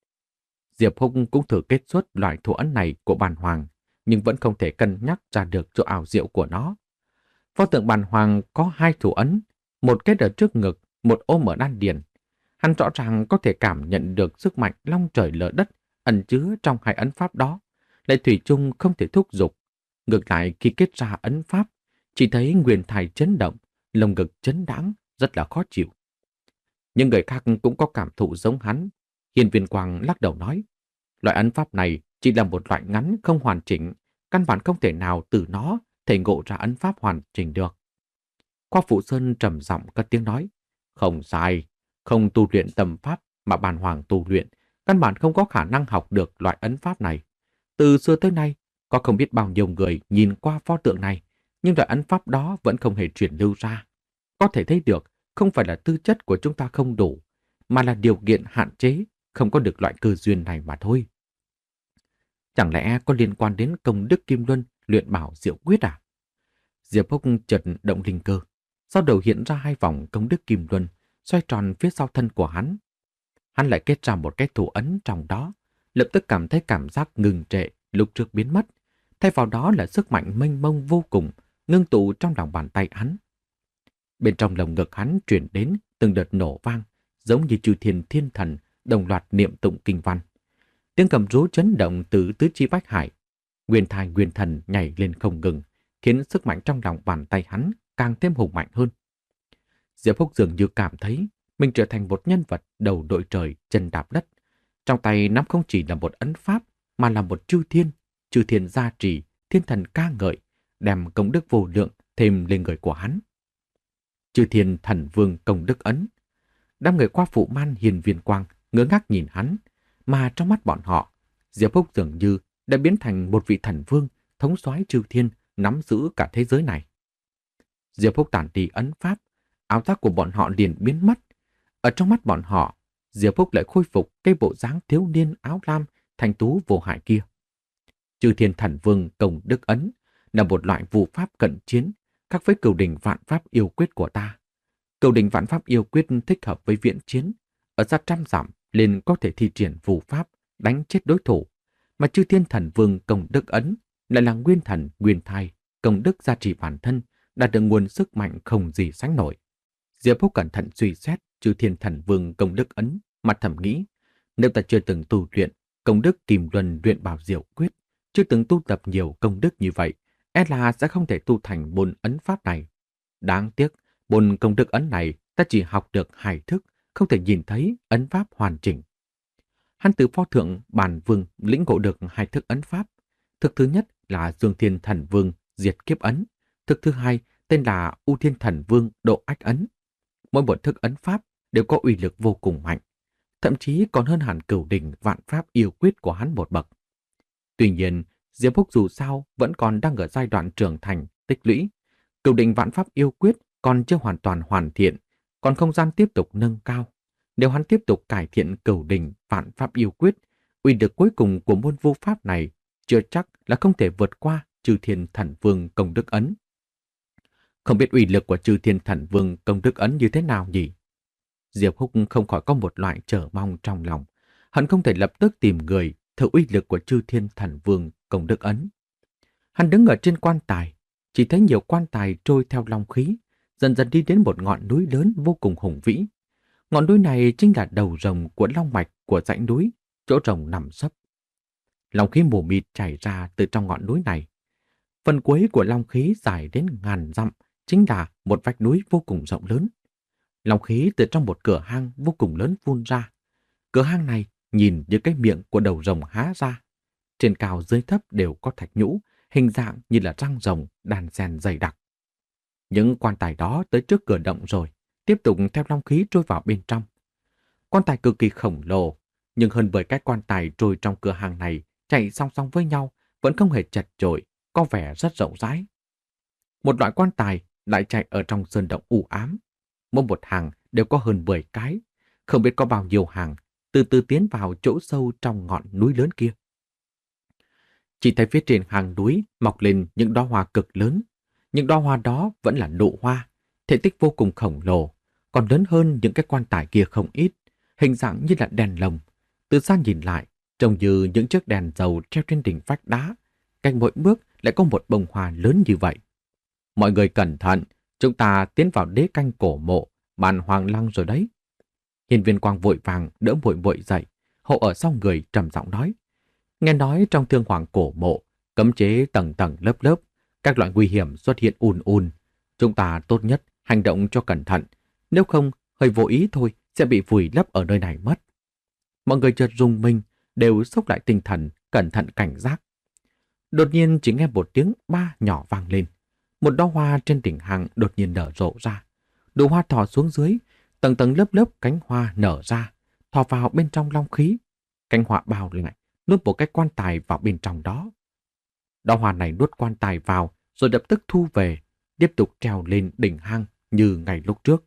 Diệp Hùng cũng thử kết xuất loại thủ ấn này của Bàn Hoàng, nhưng vẫn không thể cân nhắc ra được chỗ ảo diệu của nó. Pho tượng Bàn Hoàng có hai thủ ấn, một kết ở trước ngực, một ôm ở đan điền. Hắn rõ ràng có thể cảm nhận được sức mạnh long trời lở đất ẩn chứa trong hai ấn pháp đó, lại thủy chung không thể thúc giục. Ngược lại khi kết ra ấn pháp, chỉ thấy nguyên thai chấn động, lồng ngực chấn đãng, rất là khó chịu. Nhưng người khác cũng có cảm thụ giống hắn. Hiên Viên Quang lắc đầu nói, loại ấn pháp này chỉ là một loại ngắn không hoàn chỉnh, căn bản không thể nào từ nó thể ngộ ra ấn pháp hoàn chỉnh được. Khoa Phụ Sơn trầm giọng cất tiếng nói, không sai, không tu luyện tâm pháp mà Bàn Hoàng tu luyện, căn bản không có khả năng học được loại ấn pháp này. Từ xưa tới nay, có không biết bao nhiêu người nhìn qua pho tượng này, nhưng loại ấn pháp đó vẫn không hề truyền lưu ra. Có thể thấy được, không phải là tư chất của chúng ta không đủ, mà là điều kiện hạn chế, không có được loại cơ duyên này mà thôi. Chẳng lẽ có liên quan đến công đức Kim Luân luyện bảo diệu quyết à? Diệp Húc chợt động linh cơ, sau đầu hiện ra hai vòng công đức Kim Luân, xoay tròn phía sau thân của hắn. Hắn lại kết ra một cái thủ ấn trong đó, lập tức cảm thấy cảm giác ngừng trệ lúc trước biến mất. Thay vào đó là sức mạnh mênh mông vô cùng, ngưng tụ trong lòng bàn tay hắn. Bên trong lồng ngực hắn truyền đến từng đợt nổ vang, giống như chư thiên thiên thần đồng loạt niệm tụng kinh văn. Tiếng cầm rú chấn động từ tứ chi bách hải. Nguyên thai nguyên thần nhảy lên không ngừng, khiến sức mạnh trong lòng bàn tay hắn càng thêm hùng mạnh hơn. Diệp Húc dường như cảm thấy mình trở thành một nhân vật đầu đội trời chân đạp đất. Trong tay nắm không chỉ là một ấn pháp, mà là một chư thiên, chư thiên gia trì, thiên thần ca ngợi, đem công đức vô lượng thêm lên người của hắn. Chư thiên thần vương công đức ấn. Đám người qua phụ man Hiên Viên Quang ngớ ngác nhìn hắn, mà trong mắt bọn họ, Diệp Húc dường như đã biến thành một vị thần vương thống soái chư thiên, nắm giữ cả thế giới này. Diệp Húc tản đi ấn pháp, ảo giác của bọn họ liền biến mất. Ở trong mắt bọn họ, Diệp Húc lại khôi phục cái bộ dáng thiếu niên áo lam thanh tú vô hại kia. Chư thiên thần vương công đức ấn là một loại vụ pháp cận chiến, khác với cửu đỉnh vạn pháp yêu quyết của ta. Cửu đỉnh vạn pháp yêu quyết thích hợp với viễn chiến, ở xa trăm dặm lên có thể thi triển vụ pháp đánh chết đối thủ, mà chư thiên thần vương công đức ấn lại là nguyên thần nguyên thai, công đức gia trì bản thân, đạt được nguồn sức mạnh không gì sánh nổi. Diệp Húc cẩn thận suy xét chư thiên thần vương công đức ấn, mặt thầm nghĩ, nếu ta chưa từng tu luyện công đức Kim Luân luyện bảo diệu quyết, chưa từng tu tập nhiều công đức như vậy, e là sẽ không thể tu thành môn ấn pháp này. Đáng tiếc, môn công đức ấn này ta chỉ học được hai thức, không thể nhìn thấy ấn pháp hoàn chỉnh. Hắn từ pho thượng Bàn Vương lĩnh ngộ được hai thức ấn pháp. Thức thứ nhất là Dương Thiên Thần Vương diệt kiếp ấn. Thức thứ hai tên là U Thiên Thần Vương độ ách ấn. Mỗi một thức ấn pháp đều có uy lực vô cùng mạnh, thậm chí còn hơn hẳn cửu đỉnh vạn pháp yêu quyết của hắn một bậc. Tuy nhiên, Diệp Húc dù sao vẫn còn đang ở giai đoạn trưởng thành, tích lũy. Cửu đỉnh vạn pháp yêu quyết còn chưa hoàn toàn hoàn thiện, còn không gian tiếp tục nâng cao. Nếu hắn tiếp tục cải thiện cửu đỉnh vạn pháp yêu quyết, uy lực cuối cùng của môn vô pháp này chưa chắc là không thể vượt qua chư thiên thần vương công đức ấn. Không biết uy lực của Chư Thiên Thần Vương công đức ấn như thế nào nhỉ? Diệp Húc không khỏi có một loại chờ mong trong lòng. Hắn không thể lập tức tìm người thử uy lực của Chư Thiên Thần Vương công đức ấn. Hắn đứng ở trên quan tài, chỉ thấy nhiều quan tài trôi theo long khí, dần dần đi đến một ngọn núi lớn vô cùng hùng vĩ. Ngọn núi này chính là đầu rồng của long mạch của dãy núi, chỗ rồng nằm sấp. Long khí mù mịt chảy ra từ trong ngọn núi này. Phần cuối của long khí dài đến ngàn dặm, chính là một vách núi vô cùng rộng lớn. Long khí từ trong một cửa hang vô cùng lớn phun ra. Cửa hang này nhìn như cái miệng của đầu rồng há ra. Trên cao dưới thấp đều có thạch nhũ, hình dạng như là răng rồng đan xen dày đặc. Những quan tài đó tới trước cửa động rồi, tiếp tục theo long khí trôi vào bên trong. Quan tài cực kỳ khổng lồ, nhưng hơn mười cái quan tài trôi trong cửa hàng này chạy song song với nhau vẫn không hề chật chội, có vẻ rất rộng rãi. Một loại quan tài lại chạy ở trong sơn động u ám. Mỗi một hàng đều có hơn mười cái, không biết có bao nhiêu hàng, từ từ tiến vào chỗ sâu trong ngọn núi lớn kia. Chỉ thấy phía trên hàng núi mọc lên những đóa hoa cực lớn. Những đóa hoa đó vẫn là nụ hoa, thể tích vô cùng khổng lồ, còn lớn hơn những cái quan tài kia không ít, hình dạng như là đèn lồng. Từ xa nhìn lại, trông như những chiếc đèn dầu treo trên đỉnh vách đá. Cạnh mỗi bước lại có một bông hoa lớn như vậy. Mọi người cẩn thận, chúng ta tiến vào đế canh cổ mộ, bàn hoàng lăng rồi đấy. Hiền Viên Quang vội vàng đỡ muội muội dậy, hộ ở sau người trầm giọng nói. Nghe nói trong thương hoàng cổ mộ, cấm chế tầng tầng lớp lớp, các loại nguy hiểm xuất hiện ùn ùn. Chúng ta tốt nhất hành động cho cẩn thận, nếu không hơi vô ý thôi sẽ bị vùi lấp ở nơi này mất. Mọi người chợt rùng mình, đều xốc lại tinh thần, cẩn thận cảnh giác. Đột nhiên chỉ nghe một tiếng ba nhỏ vang lên. Một đóa hoa trên đỉnh hang đột nhiên nở rộ ra. Đủ hoa thò xuống dưới, tầng tầng lớp lớp cánh hoa nở ra, thò vào bên trong long khí. Cánh hoa bao lại, nuốt một cái quan tài vào bên trong đó. Đóa hoa này nuốt quan tài vào, rồi lập tức thu về, tiếp tục treo lên đỉnh hang như ngày lúc trước.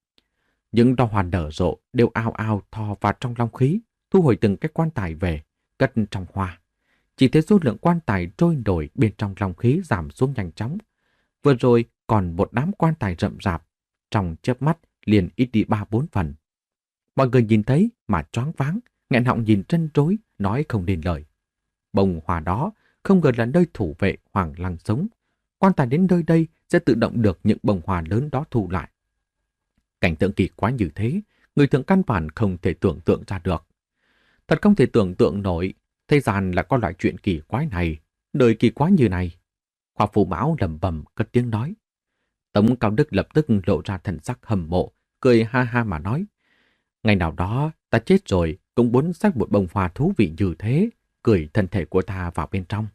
Những đóa hoa nở rộ đều ao ao thò vào trong long khí, thu hồi từng cái quan tài về, cất trong hoa. Chỉ thấy số lượng quan tài trôi nổi bên trong long khí giảm xuống nhanh chóng. Vừa rồi còn một đám quan tài rậm rạp, trong chớp mắt liền ít đi ba bốn phần. Mọi người nhìn thấy mà choáng váng, nghẹn họng nhìn trân trối, nói không nên lời. Bông hoa đó không ngờ là nơi thủ vệ Hoàng Lăng sống. Quan tài đến nơi đây sẽ tự động được những bông hoa lớn đó thu lại. Cảnh tượng kỳ quái như thế, người thường căn bản không thể tưởng tượng ra được. Thật không thể tưởng tượng nổi, thế gian là có loại chuyện kỳ quái này, đời kỳ quái như này. Khoa Phù Mão lẩm bẩm cất tiếng nói. Tống Cao Đức lập tức lộ ra thần sắc hâm mộ, cười ha ha mà nói. Ngày nào đó ta chết rồi cũng muốn xách một bông hoa thú vị như thế, cười thân thể của ta vào bên trong.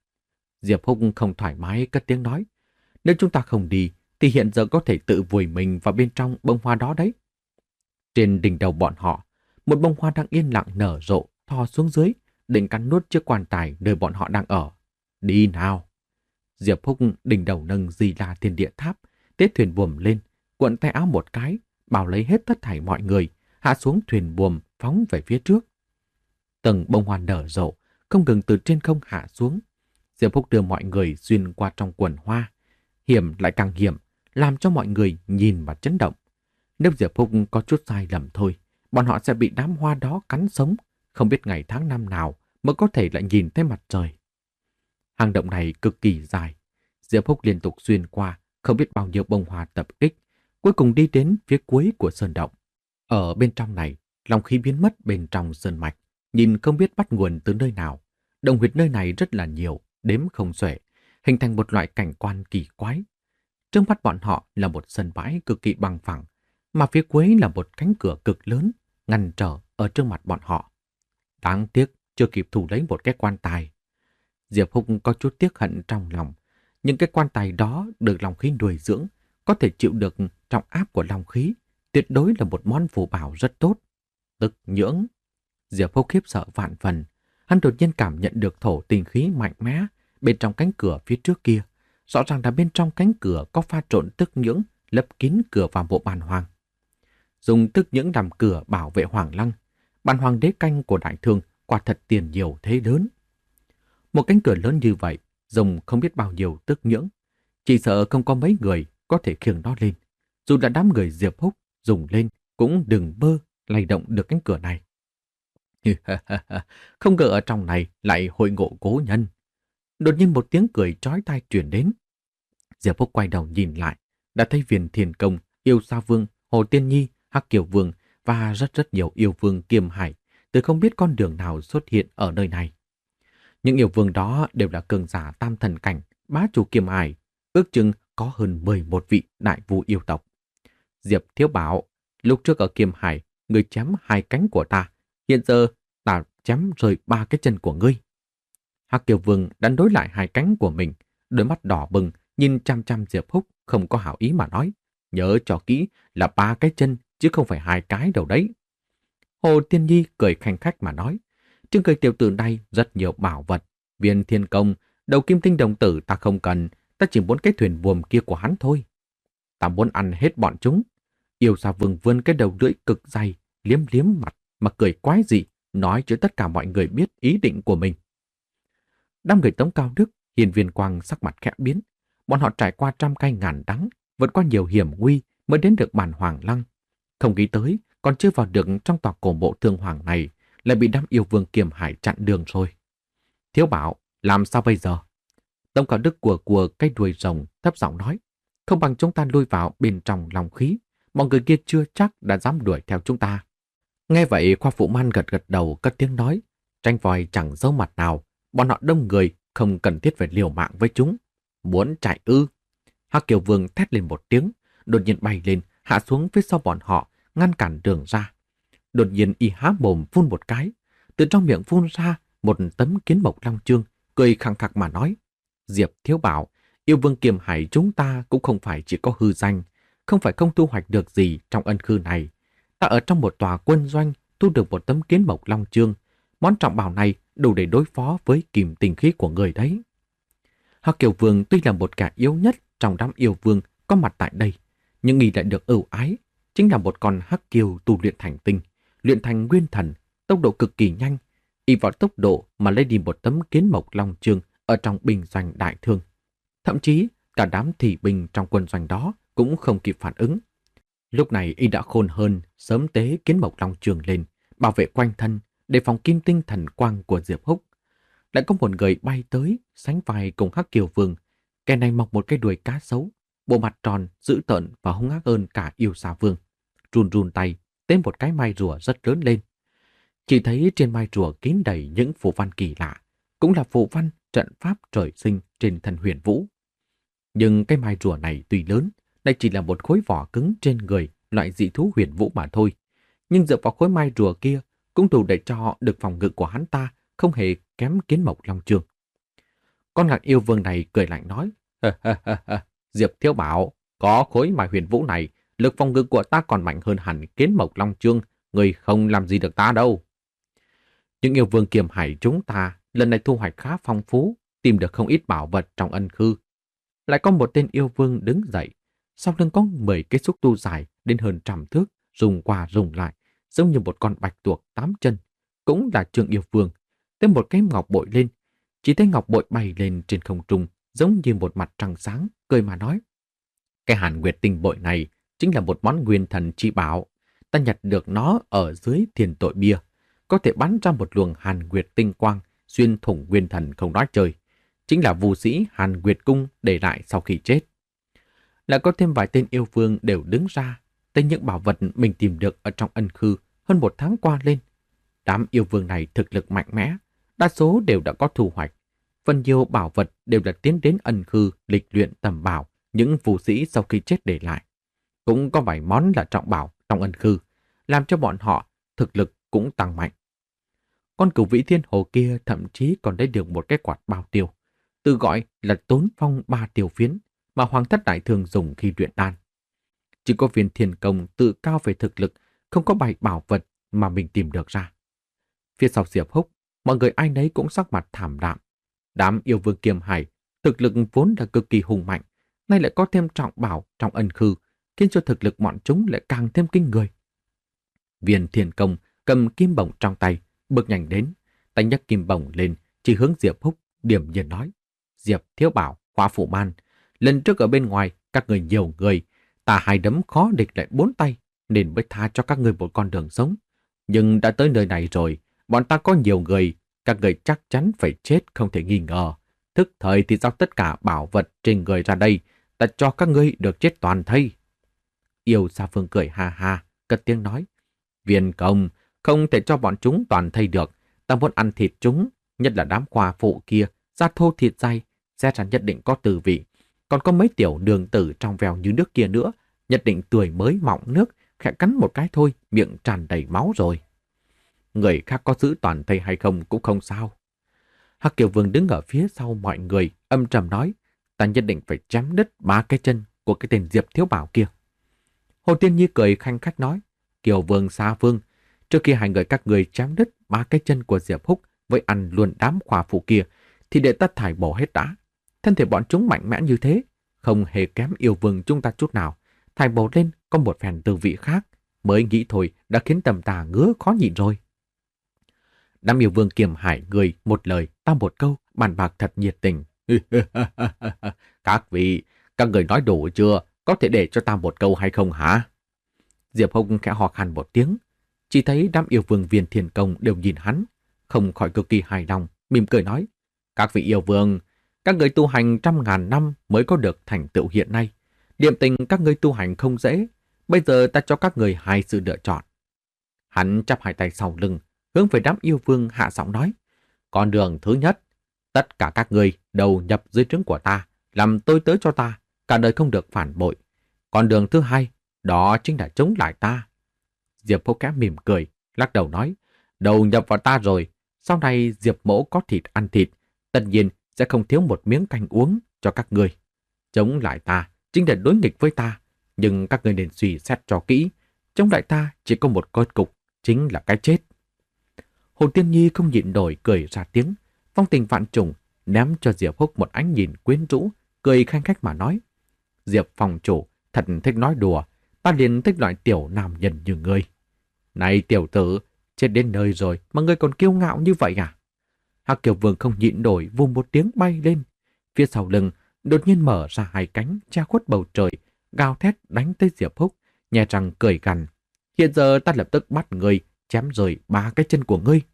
Diệp Húc không thoải mái cất tiếng nói. Nếu chúng ta không đi, thì hiện giờ có thể tự vùi mình vào bên trong bông hoa đó đấy. Trên đỉnh đầu bọn họ, một bông hoa đang yên lặng nở rộ, thò xuống dưới, định cắn nuốt chiếc quan tài nơi bọn họ đang ở. Đi nào! Diệp Húc đỉnh đầu nâng Di La Thiên Địa Tháp, tiết thuyền buồm lên, cuộn tay áo một cái, bảo lấy hết tất thảy mọi người, hạ xuống thuyền buồm phóng về phía trước. Từng bông hoa nở rộ, không ngừng từ trên không hạ xuống. Diệp Húc đưa mọi người xuyên qua trong quần hoa. Hiểm lại càng hiểm, làm cho mọi người nhìn mà chấn động. Nếu Diệp Húc có chút sai lầm thôi, bọn họ sẽ bị đám hoa đó cắn sống, không biết ngày tháng năm nào mới có thể lại nhìn thấy mặt trời. Hang động này cực kỳ dài. Diệp Húc liên tục xuyên qua, không biết bao nhiêu bông hoa tập kích, cuối cùng đi đến phía cuối của sơn động. Ở bên trong này, long khí biến mất bên trong sơn mạch, nhìn không biết bắt nguồn từ nơi nào. Động huyệt nơi này rất là nhiều, đếm không xuể, hình thành một loại cảnh quan kỳ quái. Trước mắt bọn họ là một sân bãi cực kỳ bằng phẳng, mà phía cuối là một cánh cửa cực lớn, ngăn trở ở trước mặt bọn họ. Đáng tiếc, chưa kịp thu lấy một cái quan tài. Diệp Húc có chút tiếc hận trong lòng. Những cái quan tài đó được long khí nuôi dưỡng, có thể chịu được trọng áp của long khí, tuyệt đối là một món phù bảo rất tốt. Tức nhưỡng. Diệp Húc khiếp sợ vạn phần. Hắn đột nhiên cảm nhận được thổ tinh khí mạnh mẽ bên trong cánh cửa phía trước kia. Rõ ràng là bên trong cánh cửa có pha trộn tức nhưỡng lấp kín cửa vào bộ bàn hoàng. Dùng tức nhưỡng làm cửa bảo vệ Hoàng Lăng, bàn hoàng đế canh của đại thương quả thật tiền nhiều thế lớn. Một cánh cửa lớn như vậy, dùng không biết bao nhiêu tức nhưỡng. Chỉ sợ không có mấy người có thể khiêng nó lên. Dù là đám người Diệp Húc dùng lên cũng đừng bơ lay động được cánh cửa này. Không ngờ ở trong này lại hội ngộ cố nhân. Đột nhiên một tiếng cười chói tai truyền đến. Diệp Húc quay đầu nhìn lại, đã thấy Viên Thiên Công, Yêu Sa Vương, Hồ Tiên Nhi, Hắc Kiều Vương và rất rất nhiều yêu vương kiêm hải từ không biết con đường nào xuất hiện ở nơi này. Những yêu vương đó đều là cường giả tam thần cảnh, bá chủ kiêm hải, ước chừng có hơn mười một vị đại vu yêu tộc. Diệp Thiếu Bảo, lúc trước ở kiêm hải, ngươi chém hai cánh của ta, hiện giờ ta chém rơi ba cái chân của ngươi. Hắc Kiều Vương đã đối lại hai cánh của mình, đôi mắt đỏ bừng, nhìn chăm chăm Diệp Húc không có hảo ý mà nói. Nhớ cho kỹ là ba cái chân, chứ không phải hai cái đâu đấy. Hồ Tiên Nhi cười khanh khách mà nói. Trên người tiểu tử này rất nhiều bảo vật. Viên Thiên Công, đầu kim tinh đồng tử ta không cần, ta chỉ muốn cái thuyền buồm kia của hắn thôi. Ta muốn ăn hết bọn chúng. Yêu Sa Vương vươn cái đầu lưỡi cực dày, liếm liếm mặt mà cười quái dị, nói cho tất cả mọi người biết ý định của mình. Đám người Tống Cao Đức, Hiền Viên Quang sắc mặt khẽ biến. Bọn họ trải qua trăm cay ngàn đắng, vượt qua nhiều hiểm nguy mới đến được bản Hoàng Lăng. Không nghĩ tới, còn chưa vào được trong tòa cổ mộ Thương Hoàng này, lại bị đám yêu vương kiềm hải chặn đường rồi. Thiếu Bảo, làm sao bây giờ? Tống Cao Đức của của cây đuôi rồng thấp giọng nói, không bằng chúng ta lui vào bên trong lòng khí, mọi người kia chưa chắc đã dám đuổi theo chúng ta. Nghe vậy, Khoa Phụ Man gật gật đầu cất tiếng nói, tranh voi chẳng giấu mặt nào, bọn họ đông người, không cần thiết phải liều mạng với chúng. Muốn chạy ư? Hắc Kiều Vương thét lên một tiếng, đột nhiên bay lên, hạ xuống phía sau bọn họ, ngăn cản đường ra. Đột nhiên y há mồm phun một cái, từ trong miệng phun ra một tấm kiến mộc long chương, cười khăng khặc mà nói. Diệp Thiếu Bảo, yêu vương kiềm hải chúng ta cũng không phải chỉ có hư danh, không phải không thu hoạch được gì trong ân khư này. Ta ở trong một tòa quân doanh thu được một tấm kiến mộc long chương. Món trọng bảo này đủ để đối phó với kìm tình khí của người đấy. Hắc Kiều Vương tuy là một kẻ yếu nhất trong đám yêu vương có mặt tại đây, nhưng y lại được ưu ái, chính là một con hắc kiều tu luyện thành tinh, luyện thành nguyên thần, tốc độ cực kỳ nhanh. Y vào tốc độ mà lấy đi một tấm kiến mộc long chương ở trong binh doanh đại thương. Thậm chí cả đám thị binh trong quân doanh đó cũng không kịp phản ứng. Lúc này y đã khôn hơn, sớm tế kiến mộc long chương lên, bảo vệ quanh thân, đề phòng kim tinh thần quang của Diệp Húc. Lại có một người bay tới, sánh vai cùng Hắc Kiều Vương. Kẻ này mọc một cái đuôi cá sấu, bộ mặt tròn, dữ tợn và hung ác hơn cả Yêu Sa Vương. Run run tay, tên một cái mai rùa rất lớn lên. Chỉ thấy trên mai rùa kín đầy những phù văn kỳ lạ, cũng là phù văn trận pháp trời sinh trên thân Huyền Vũ. Nhưng cái mai rùa này tuy lớn, đây chỉ là một khối vỏ cứng trên người loại dị thú Huyền Vũ mà thôi. Nhưng dựa vào khối mai rùa kia cũng đủ để cho được phòng ngự của hắn ta không hề kém kiến mộc long chương. Con ngạc yêu vương này cười lạnh nói, Diệp Thiếu Bảo, có khối mai Huyền Vũ này, lực phòng ngự của ta còn mạnh hơn hẳn kiến mộc long chương, người không làm gì được ta đâu. Những yêu vương kiềm hải chúng ta lần này thu hoạch khá phong phú, tìm được không ít bảo vật trong ân khư. Lại có một tên yêu vương đứng dậy, sau lưng có mười cái xúc tu dài đến hơn trăm thước, dùng qua dùng lại, giống như một con bạch tuộc tám chân, cũng là Trương Yêu Vương. Thêm một cái ngọc bội lên, chỉ thấy ngọc bội bay lên trên không trung, giống như một mặt trăng sáng, cười mà nói. Cái Hàn Nguyệt tinh bội này chính là một món nguyên thần chi bảo. Ta nhặt được nó ở dưới thiền tội bia, có thể bắn ra một luồng Hàn Nguyệt tinh quang, xuyên thủng nguyên thần không nói chơi. Chính là vu sĩ Hàn Nguyệt Cung để lại sau khi chết. Lại có thêm vài tên yêu vương đều đứng ra, tên những bảo vật mình tìm được ở trong ân khư hơn một tháng qua lên. Đám yêu vương này thực lực mạnh mẽ, đa số đều đã có thu hoạch. Phần nhiều bảo vật đều đã tiến đến ân khư lịch luyện tầm bảo những phù sĩ sau khi chết để lại. Cũng có vài món là trọng bảo trong ân khư, làm cho bọn họ thực lực cũng tăng mạnh. Con cửu vĩ thiên hồ kia thậm chí còn lấy được một cái quạt bao tiêu, tự gọi là tốn phong ba tiêu phiến mà Hoàng thất đại thường dùng khi luyện đan. Chỉ có Viên Thiên Công tự cao về thực lực, không có bài bảo vật mà mình tìm được ra. Phía sau Diệp Húc, mọi người ai nấy cũng sắc mặt thảm đạm. Đám yêu vương kiềm hải, thực lực vốn là cực kỳ hùng mạnh, nay lại có thêm trọng bảo trong ân khư, khiến cho thực lực bọn chúng lại càng thêm kinh người. Viên Thiên Công cầm kim bổng trong tay, bước nhanh đến, tay nhấc kim bổng lên, chỉ hướng Diệp Húc, điểm nhiên nói. Diệp Thiếu Bảo, Khoa Phụ Man, lần trước ở bên ngoài, các người nhiều người, ta hai đấm khó địch lại bốn tay, nên mới tha cho các người một con đường sống. Nhưng đã tới nơi này rồi, bọn ta có nhiều người, các người chắc chắn phải chết không thể nghi ngờ. Thức thời thì giao tất cả bảo vật trên người ra đây, ta cho các ngươi được chết toàn thây. Yêu Sa Phương cười ha ha, cất tiếng nói. Viên công, không thể cho bọn chúng toàn thây được. Ta muốn ăn thịt chúng, nhất là đám khoa phụ kia, da thô thịt dày, xét ra nhất định có từ vị. Còn có mấy tiểu đường tử trong veo như nước kia nữa, nhất định tươi mới mọng nước, khẽ cắn một cái thôi, miệng tràn đầy máu rồi. Người khác có giữ toàn thây hay không cũng không sao. Hắc Kiều Vương đứng ở phía sau mọi người, âm trầm nói, ta nhất định phải chém đứt ba cái chân của cái tên Diệp Thiếu Bảo kia. Hồ Tiên Nhi cười khanh khách nói, Kiều Vương Sa Vương, trước khi hai người các người chém đứt ba cái chân của Diệp Húc với ăn luôn đám khoa phụ kia, thì để ta thải bổ hết đã. Thân thể bọn chúng mạnh mẽ như thế, không hề kém yêu vương chúng ta chút nào. Thải bổ lên có một phen tư vị khác, mới nghĩ thôi đã khiến tầm tà ngứa khó nhịn rồi. Đám yêu vương kiềm hải người một lời ta một câu, bàn bạc thật nhiệt tình. Các vị, các người nói đủ chưa? Có thể để cho ta một câu hay không hả? Diệp Húc khẽ hò khan một tiếng. Chỉ thấy đám yêu vương Viên Thiên Công đều nhìn hắn, không khỏi cực kỳ hài lòng, mỉm cười nói. Các vị yêu vương, các người tu hành trăm ngàn năm mới có được thành tựu hiện nay. Điềm tình các người tu hành không dễ. Bây giờ ta cho các người hai sự lựa chọn. Hắn chắp hai tay sau lưng, hướng về đám yêu vương hạ giọng nói. Con đường thứ nhất, tất cả các người đầu nhập dưới trướng của ta, làm tôi tớ cho ta, cả đời không được phản bội. Con đường thứ hai, đó chính là chống lại ta. Diệp Húc kém mỉm cười, lắc đầu nói, đầu nhập vào ta rồi, sau này Diệp mỗ có thịt ăn thịt, tất nhiên sẽ không thiếu một miếng canh uống cho các người. Chống lại ta, chính là đối nghịch với ta, nhưng các người nên suy xét cho kỹ, chống lại ta chỉ có một kết cục, chính là cái chết. Hồ Tiên Nhi không nhịn nổi cười ra tiếng, phong tình vạn trùng, ném cho Diệp Húc một ánh nhìn quyến rũ, cười khanh khách mà nói. Diệp phòng chủ, thật thích nói đùa, ta liền thích loại tiểu nam nhân như ngươi. Này tiểu tử, chết đến nơi rồi mà ngươi còn kiêu ngạo như vậy à? Hắc Kiều Vương không nhịn nổi vung một tiếng bay lên. Phía sau lưng, đột nhiên mở ra hai cánh, che khuất bầu trời, gào thét đánh tới Diệp Húc, nhè răng cười gằn. Hiện giờ ta lập tức bắt ngươi, chém rời ba cái chân của ngươi.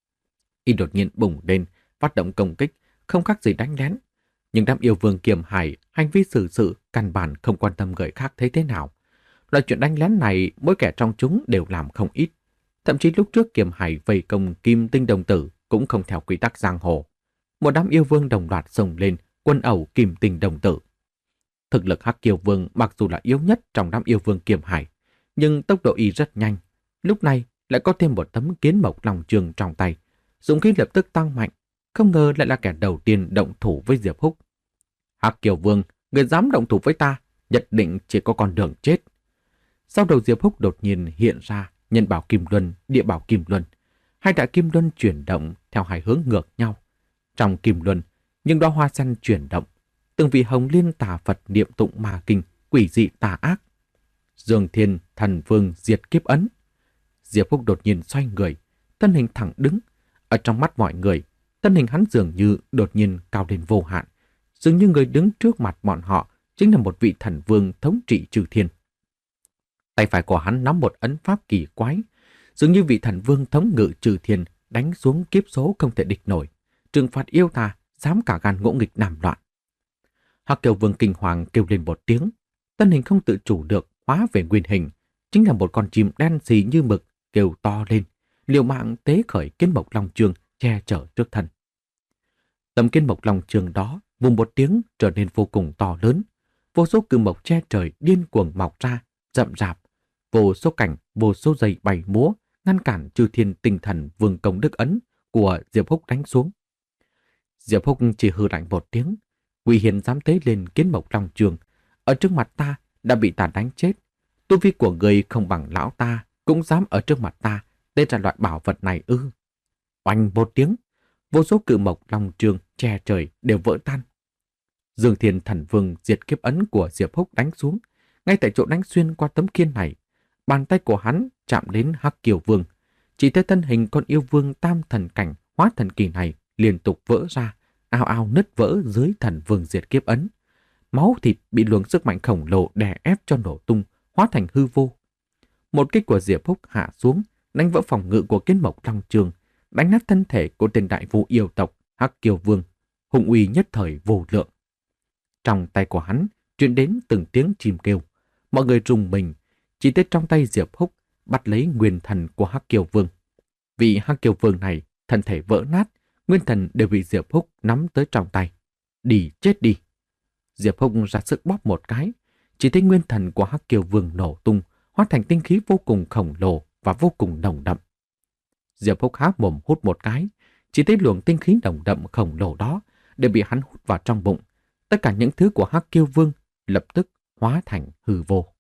Y đột nhiên bùng lên, phát động công kích, không khác gì đánh lén. Nhưng đám yêu vương kiềm hải, hành vi xử sự, căn bản không quan tâm người khác thấy thế nào. Loại chuyện đánh lén này, mỗi kẻ trong chúng đều làm không ít. Thậm chí lúc trước kiềm hải vây công Kim Tinh Đồng Tử cũng không theo quy tắc giang hồ. Một đám yêu vương đồng loạt xông lên, quân ẩu Kim Tinh Đồng Tử. Thực lực Hắc Kiều Vương mặc dù là yếu nhất trong đám yêu vương kiềm hải, nhưng tốc độ y rất nhanh. Lúc này lại có thêm một tấm kiến mộc long trường trong tay. Dũng khí lập tức tăng mạnh, không ngờ lại là kẻ đầu tiên động thủ với Diệp Húc. Hắc Kiều Vương, người dám động thủ với ta, nhất định chỉ có con đường chết. Sau đầu Diệp Húc đột nhiên hiện ra nhân bảo Kim Luân, địa bảo Kim Luân. Hai đại Kim Luân chuyển động theo hai hướng ngược nhau. Trong Kim Luân, những đóa hoa sen chuyển động, từng vị hồng liên tà Phật niệm tụng ma kinh, quỷ dị tà ác. Dương Thiên, Thần Vương diệt kiếp ấn. Diệp Húc đột nhiên xoay người, thân hình thẳng đứng. Ở trong mắt mọi người, thân hình hắn dường như đột nhiên cao đến vô hạn. Dường như người đứng trước mặt bọn họ chính là một vị thần vương thống trị chư thiên. Tay phải của hắn nắm một ấn pháp kỳ quái, dường như vị thần vương thống ngự trừ thiên đánh xuống kiếp số không thể địch nổi, trừng phạt yêu tà, dám cả gan ngỗ nghịch làm loạn. Hắc Kiều Vương kinh hoàng kêu lên một tiếng, thân hình không tự chủ được hóa về nguyên hình, chính là một con chim đen xì như mực, kêu to lên, liều mạng tế khởi kiến mộc long trường che chở trước thân. Tấm kiến mộc long trường đó vùng một tiếng trở nên vô cùng to lớn, vô số cự mộc che trời điên cuồng mọc ra, rậm rạp, vô số cảnh, vô số dây bay múa, ngăn cản chư thiên tinh thần vương công đức ấn của Diệp Húc đánh xuống. Diệp Húc chỉ hừ lạnh một tiếng, Quỷ Hiền dám tế lên kiến mộc long trường, ở trước mặt ta đã bị ta đánh chết. Tu vi của người không bằng lão ta, cũng dám ở trước mặt ta tế ra loại bảo vật này ư? Oanh một tiếng, vô số cự mộc long trường che trời đều vỡ tan. Dương Thiên Thần Vương diệt kiếp ấn của Diệp Húc đánh xuống, ngay tại chỗ đánh xuyên qua tấm khiên này. Bàn tay của hắn chạm đến Hắc Kiều Vương, chỉ thấy thân hình con yêu vương tam thần cảnh hóa thần kỳ này liên tục vỡ ra, ao ao nứt vỡ dưới Thần Vương diệt kiếp ấn. máu thịt bị luồng sức mạnh khổng lồ đè ép cho nổ tung, hóa thành hư vô. Một kích của Diệp Húc hạ xuống, đánh vỡ phòng ngự của Kiến Mộc Long Trường, đánh nát thân thể của tên đại vũ yêu tộc Hắc Kiều Vương, hùng uy nhất thời vô lượng. Trong tay của hắn truyền đến từng tiếng chim kêu, mọi người rùng mình, chỉ thấy trong tay Diệp Húc bắt lấy nguyên thần của Hắc Kiều Vương. Vị Hắc Kiều Vương này thân thể vỡ nát, nguyên thần đều bị Diệp Húc nắm tới trong tay. Đi chết đi! Diệp Húc ra sức bóp một cái, chỉ thấy nguyên thần của Hắc Kiều Vương nổ tung, hóa thành tinh khí vô cùng khổng lồ và vô cùng nồng đậm. Diệp Húc há mồm hút một cái, chỉ thấy luồng tinh khí nồng đậm khổng lồ đó đều bị hắn hút vào trong bụng. Tất cả những thứ của Hắc Kiều Vương lập tức hóa thành hư vô.